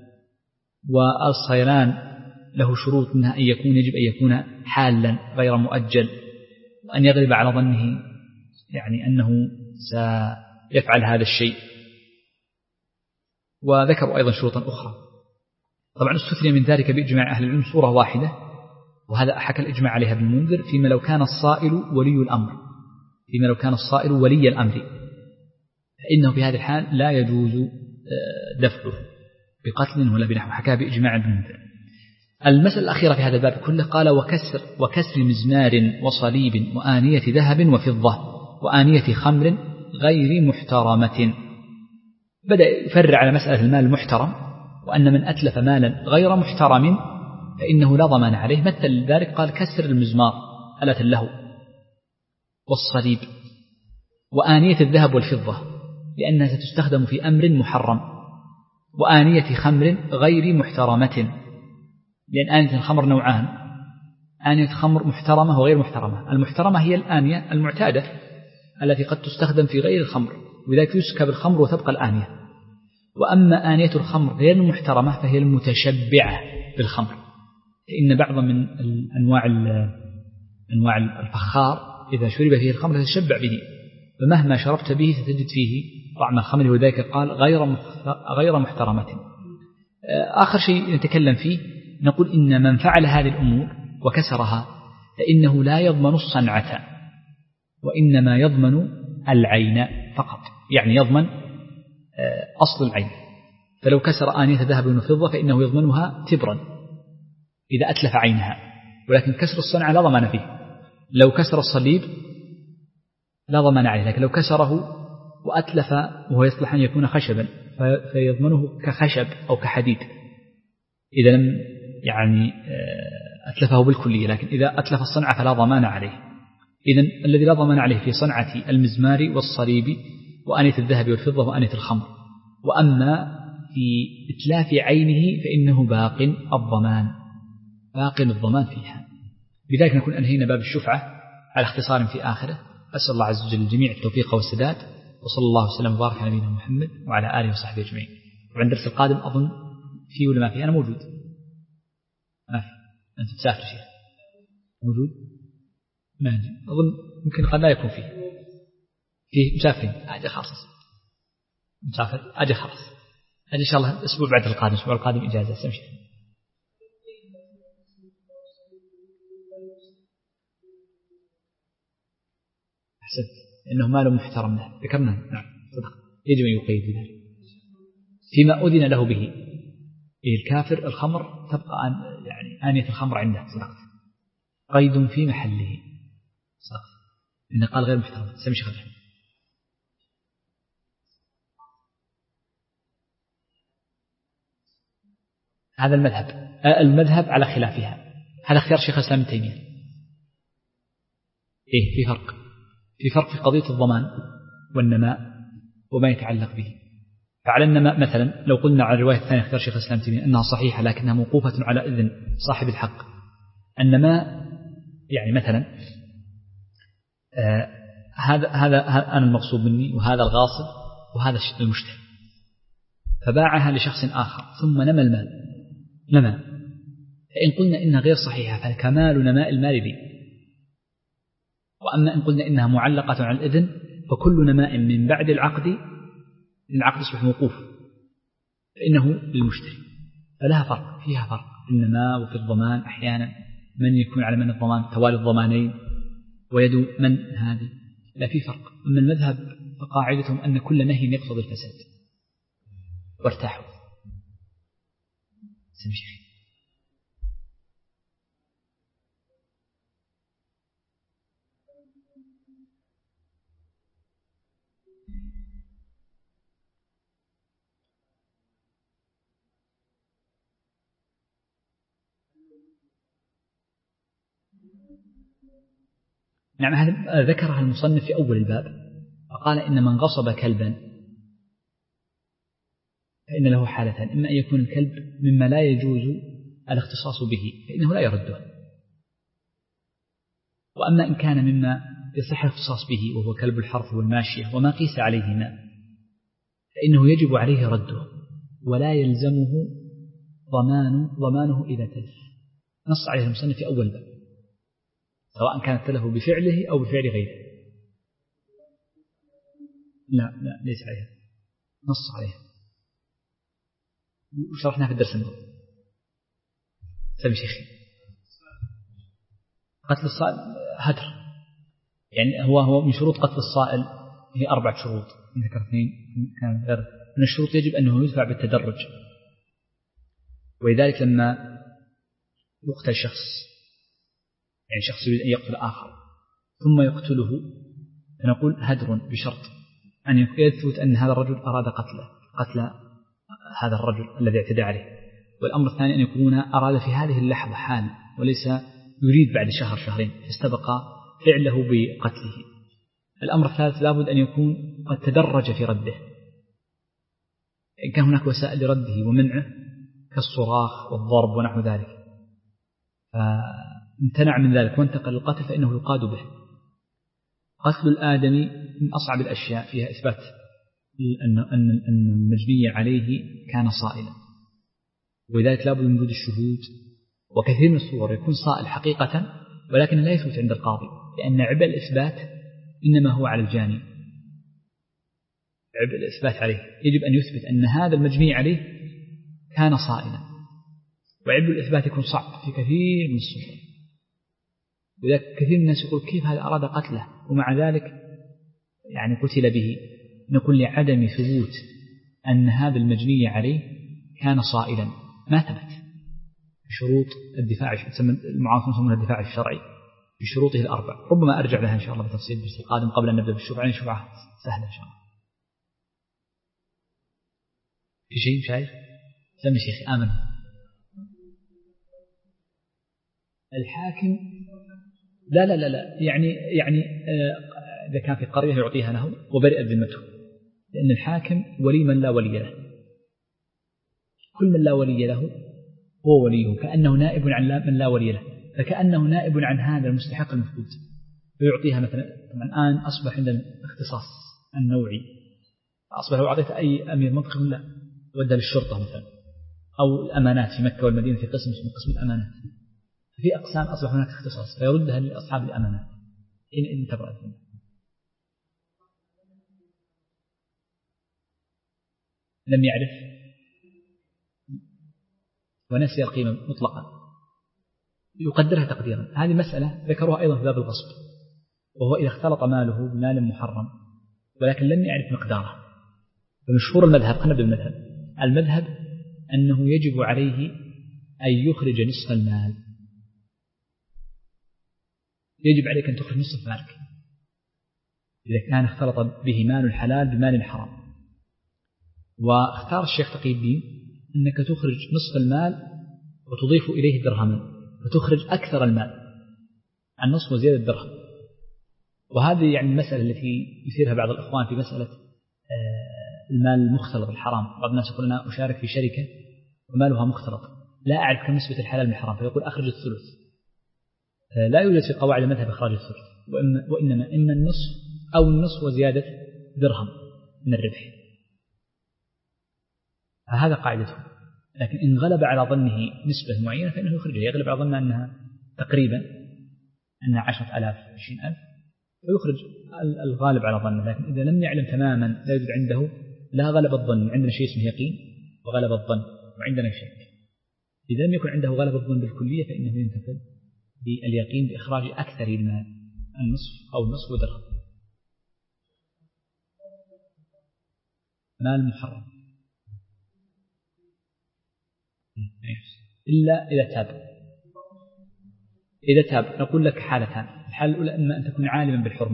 والصيران له شروط منها أن يكون يجب أن يكون حالا غير مؤجل، وأن يغلب على ظنه يعني أنه سيفعل هذا الشيء. وذكروا أيضا شروطا أخرى. طبعا استثني من ذلك بإجماع أهل العلم صورة واحدة، وهذا حكى الإجماع عليها ابن المنذر، فيما لو كان الصائل ولي الأمر، فيما لو كان الصائل ولي الأمر فإنه في هذه الحال لا يجوز دفعه بقتل ولا بنحو، حكى بإجماع ابن المنذر. المسألة الأخيرة في هذا الباب كله قال وكسر, وكسر مزمار وصليب وآنية ذهب وفضة وآنية خمر غير محترمة. بدأ يفرع على مسألة المال المحترم، وأن من أتلف مالا غير محترم فإنه لا ضمان عليه. مثل ذلك قال كسر المزمار آلة له والصليب وآنية الذهب والفضة لأنها ستستخدم في أمر محرم، وآنية خمر غير محترمة لأن آنية الخمر نوعان، آنية خمر محترمة وغير محترمة. المحترمة هي الآنية المعتادة التي قد تستخدم في غير الخمر، ولذلك يسكب الخمر وتبقى الآنية. وأما آنية الخمر غير المحترمة فهي المتشبعة بالخمر، فإن بعض من أنواع أنواع الفخار إذا شرب فيه الخمر تتشبع به، فمهما شربت به ستجد فيه طعم الخمر، وذلك قال غير غير محترمة. آخر شيء نتكلم فيه نقول إن من فعل هذه الأمور وكسرها فإنه لا يضمن الصنعة، وإنما يضمن العين فقط، يعني يضمن أصل العين. فلو كسر آنية ذهب وفضة فإنه يضمنها تبرا إذا أتلف عينها، ولكن كسر الصنعة لا ضمان فيه. لو كسر الصليب لا ضمان عليه، لكن لو كسره وأتلف وهو يصلح أن يكون خشبا فيضمنه كخشب أو كحديد إذا لم يعني أتلفه بالكلية. لكن إذا أتلف الصنعة فلا ضمان عليه. إذن الذي لا ضمان عليه في صنعة المزمار والصليب وآنية الذهب والفضة وآنية الخمر. وأما في إتلاف عينه فإنه باق الضمان، باق الضمان فيها. بذلك نكون أنهينا باب الشفعة على اختصار في آخره. أسأل الله عز وجل الجميع التوفيق والسداد، وصلى الله وسلم وبارك على نبينا محمد وعلى آله وصحبه أجمعين. وعند الدرس القادم أظن فيه ولا ما فيه؟ أنا موجود. ما في. أنت تسافر شيخ؟ موجود؟ ما أدري، أظن ممكن قد لا يكون فيه. فيه مسافرين أجي خلاص، مسافر أجي خلاص أجي إن شاء الله الأسبوع بعد القادم، الأسبوع القادم إجازة سمشي. أحسنت، إنه مال محترم له ذكرنا. نعم صدق، يجب أن يقيد بذلك فيما أذن له به. الكافر الخمر تبقى عن يعني آنية الخمر عنده، صدقت، قيد في محله، صدقت، إنه قال غير محترم سمشي خبر. هذا المذهب المذهب على خلافها، هذا اختيار شيخ الإسلام ابن تيمية. إيه في فرق، في فرق في قضية الضمان والنماء وما يتعلق به. فعلى النماء مثلا لو قلنا على الرواية الثانية اختيار شيخ الإسلام ابن تيمية أنها صحيحة لكنها موقوفة على إذن صاحب الحق. النماء يعني مثلا آه هذا هذا أنا المغصوب مني وهذا الغاصب وهذا المشتري، فباعها لشخص آخر ثم نمى المال، نمى، فإن قلنا إنها غير صحيحة فالكمال نماء المال لي. وأما إن قلنا إنها معلقة على الإذن فكل نماء من بعد العقد، العقد يصبح موقوف، فإنه للمشتري. فلها فرق، فيها فرق في النماء وفي الضمان. أحيانا من يكون على من الضمان توالي الضمانين ويد من هذه، لا في فرق. أما المذهب فقاعدتهم أن كل نهي يقتضي الفساد. وارتاحوا سمشي. نعم، هذا ذكرها المصنف في أول الباب، فقال إن من غصب كلبا فإن له حالتان: إما أن يكون الكلب مما لا يجوز الاختصاص به فإنه لا يرده، وأما إن كان مما يصح الاختصاص به وهو كلب الحرث والماشية وما قيس عليهما فإنه يجب عليه رده ولا يلزمه ضمان ضمانه إذا تلف. نص عليه المصنف في أول باب، سواء كانت تلف بفعله أو بفعل غيره. لا لا ليس عليها، نص عليها وشرحناها في الدرس الماضي. سمي شيخي. قتل الصائل هدر، يعني هو هو من شروط قتل الصائل هي أربعة شروط، ذكر اثنين كان غير من الشروط. يجب أنه يدفع بالتدرج، ولذلك لما يقتل شخص، يعني شخص يريد أن يقتل آخر ثم يقتله، فنقول هدر بشرط أن يثبت أن هذا الرجل أراد قتله قتل هذا الرجل الذي اعتدى عليه. والأمر الثاني أن يكون أراد في هذه اللحظة حال وليس يريد بعد شهر شهرين فاستبق فعله بقتله. الأمر الثالث لابد أن يكون قد تدرج في رده، إن كان هناك وسائل لرده ومنعه كالصراخ والضرب ونحو ذلك، فامتنع من ذلك وانتقل القتل فإنه يقاد به. قتل الآدمي من أصعب الأشياء فيها إثبات أن أن المجني عليه كان صائلا، ولذلك لابد من وجود الشهود. وكثير من الصور يكون صائل حقيقة ولكن لا يثبت عند القاضي، لأن عبء الإثبات إنما هو على الجاني، عبء الإثبات عليه. يجب أن يثبت أن هذا المجني عليه كان صائلا، وعبء الإثبات يكون صعب في كثير من الصور. ولذلك كثير من الناس يقول كيف هذا أراد قتله ومع ذلك يعني قتل به. نقول لعدم ثبوت أن هذا المجني عليه كان صائلا، ما ثبت بشروط الدفاع، تسمى المعاصرون يسمونها الدفاع الشرعي بشروطه الأربع. ربما أرجع لها إن شاء الله بتفصيل الدرس القادم قبل أن نبدأ بالشفعة، لأن الشفعة سهلة إن شاء الله. في شيء شايف؟ سمي شيخي آمن. الحاكم لا لا لا لا يعني يعني إذا كان في قرية يعطيها له وبرئ ذمته، لأن الحاكم ولي من لا ولي له، كل من لا ولي له هو وليه، كأنه نائب عن من لا ولي له، فكأنه نائب عن هذا المستحق المفقود فيعطيها. مثلا الآن أصبح عندنا الاختصاص النوعي، أصبح لو أعطيت أي أمير منطقة لا ودى للشرطة مثلا، أو الأمانات في مكة والمدينة في قسم اسمه قسم الأمانات، في أقسام أصبح هناك اختصاص فيردها لأصحاب الأمانات إن انتبرأت منه. لم يعرف ونسي القيمة مطلقا يقدرها تقديرا. هذه مسألة ذكروها أيضا في باب الغصب، وهو إذا اختلط ماله بمال محرم ولكن لم يعرف مقداره. فمشهور المذهب، خلينا نبدأ بالمذهب. المذهب أنه يجب عليه أن يخرج نصف المال، يجب عليك أن تخرج نصف مالك إذا كان اختلط به مال الحلال بمال الحرام. واختار الشيخ تقي الدين أنك تخرج نصف المال وتضيف إليه درهما فتخرج أكثر المال عن نصف وزيادة درهم. وهذه يعني المسألة التي يثيرها بعض الأخوان في مسألة المال المختلط الحرام. بعض الناس يقول أنا أشارك في شركة ومالها مختلط لا أعرف كم نسبة الحلال من الحرام، فيقول أخرج الثلث. لا يوجد في قواعد المذهب إخراج الثلث، وإنما إما النصف أو النصف وزيادة درهم من الربح، فهذا قاعدته. لكن إن غلب على ظنه نسبة معينة فإنه يخرجها. يغلب على ظنه أنها تقريبا أنها عشرة ألاف عشرين ألف فيخرج الغالب على ظنه. لكن إذا لم يعلم تماما لا يوجد عنده لا غلب الظن، عندنا شيء اسمه يقين وغلب الظن وعندنا شك. إذا لم يكن عنده غلب الظن بالكلية فإنه ينتقل باليقين بإخراج أكثر المال، النصف أو النصف ودرهم. مال محرم إلا إذا تاب. إذا تاب نقول لك حالتان: الحالة الأولى إما أن تكون عالما بالحرمة،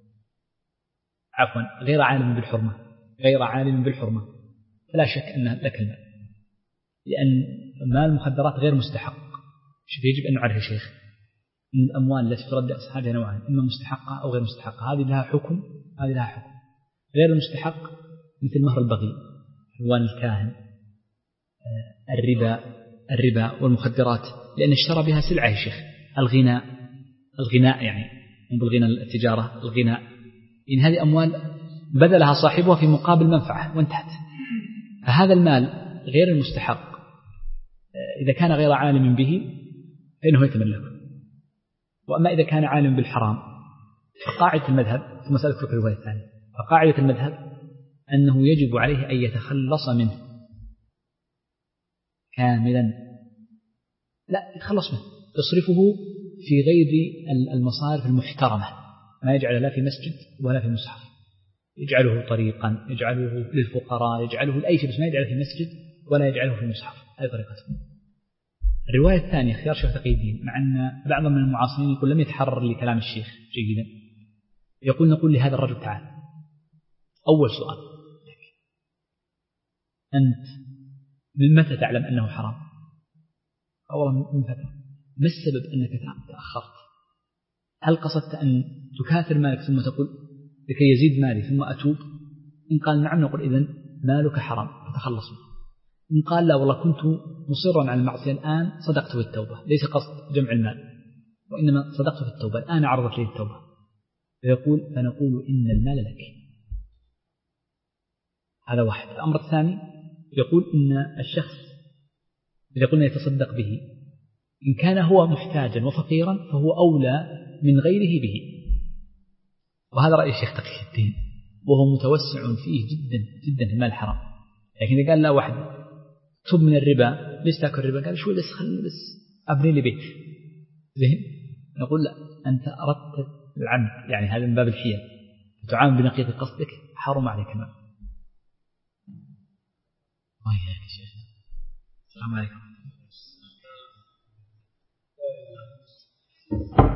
عفوا غير عالم بالحرمة، غير عالم بالحرمة فلا شك أن لك المال، لأن مال المخدرات غير مستحق. يجب أن نعرف شيخ من الأموال التي ترد أصحابها نوعان، إما مستحقة أو غير مستحقة. هذه لها حكم، هذه لها حكم. غير المستحق مثل مهر البغي، حلوان الكاهن، الربا الربا والمخدرات، لأن اشترى بها سلعة يا شيخ. الغناء الغناء يعني مو بالغناء التجارة، الغناء، إن هذه أموال بذلها صاحبها في مقابل منفعة وانتهت. فهذا المال غير المستحق إذا كان غير عالم به فإنه يتملكه. وأما إذا كان عالم بالحرام فقاعدة المذهب، ثم سأذكرك الرواية الثانية، فقاعدة المذهب أنه يجب عليه أن يتخلص منه كاملا، لا يتخلص منه، يصرفه في غير المصارف المحترمة، ما يجعل لا في مسجد ولا في مصحف، يجعله طريقا، يجعله للفقراء، يجعله لأي شيء، بس ما يجعله في مسجد ولا يجعله في مصحف. هذه طريقته. الرواية الثانية اختيار شيخ تقي الدين، مع أن بعض من المعاصرين يقول لم يتحرر لكلام الشيخ جيدا، يقول نقول لهذا الرجل تعال، أول سؤال، أنت من متى تعلم أنه حرام؟ أولا من فترة. ما السبب أنك تأخرت؟ هل قصدت أن تكاثر مالك ثم تقول لكي يزيد مالي ثم أتوب؟ إن قال نعم نقول إذن مالك حرام فتخلص منه. إن قال لا والله كنت مصرا على المعصية الآن صدقت بالتوبة، ليس قصد جمع المال وإنما صدقت بالتوبة الآن عرضت لي التوبة، فيقول فنقول إن المال لك. هذا واحد. الأمر الثاني يقول إن الشخص إذا قلنا يتصدق به إن كان هو محتاجا وفقيرا فهو أولى من غيره به، وهذا رأي الشيخ تقي الدين، وهو متوسع فيه جدا جدا في المال الحرام. لكن إذا قال لا واحد تب من الربا، ليش تأكل الربا؟ قال شوي بس خلني بس أبني لي بيت زين، نقول لا، أنت أردت العمد، يعني هذا من باب الحيل، تعامل بنقيض قصدك، حرم عليك المال. الله يا شيخ. السلام عليكم.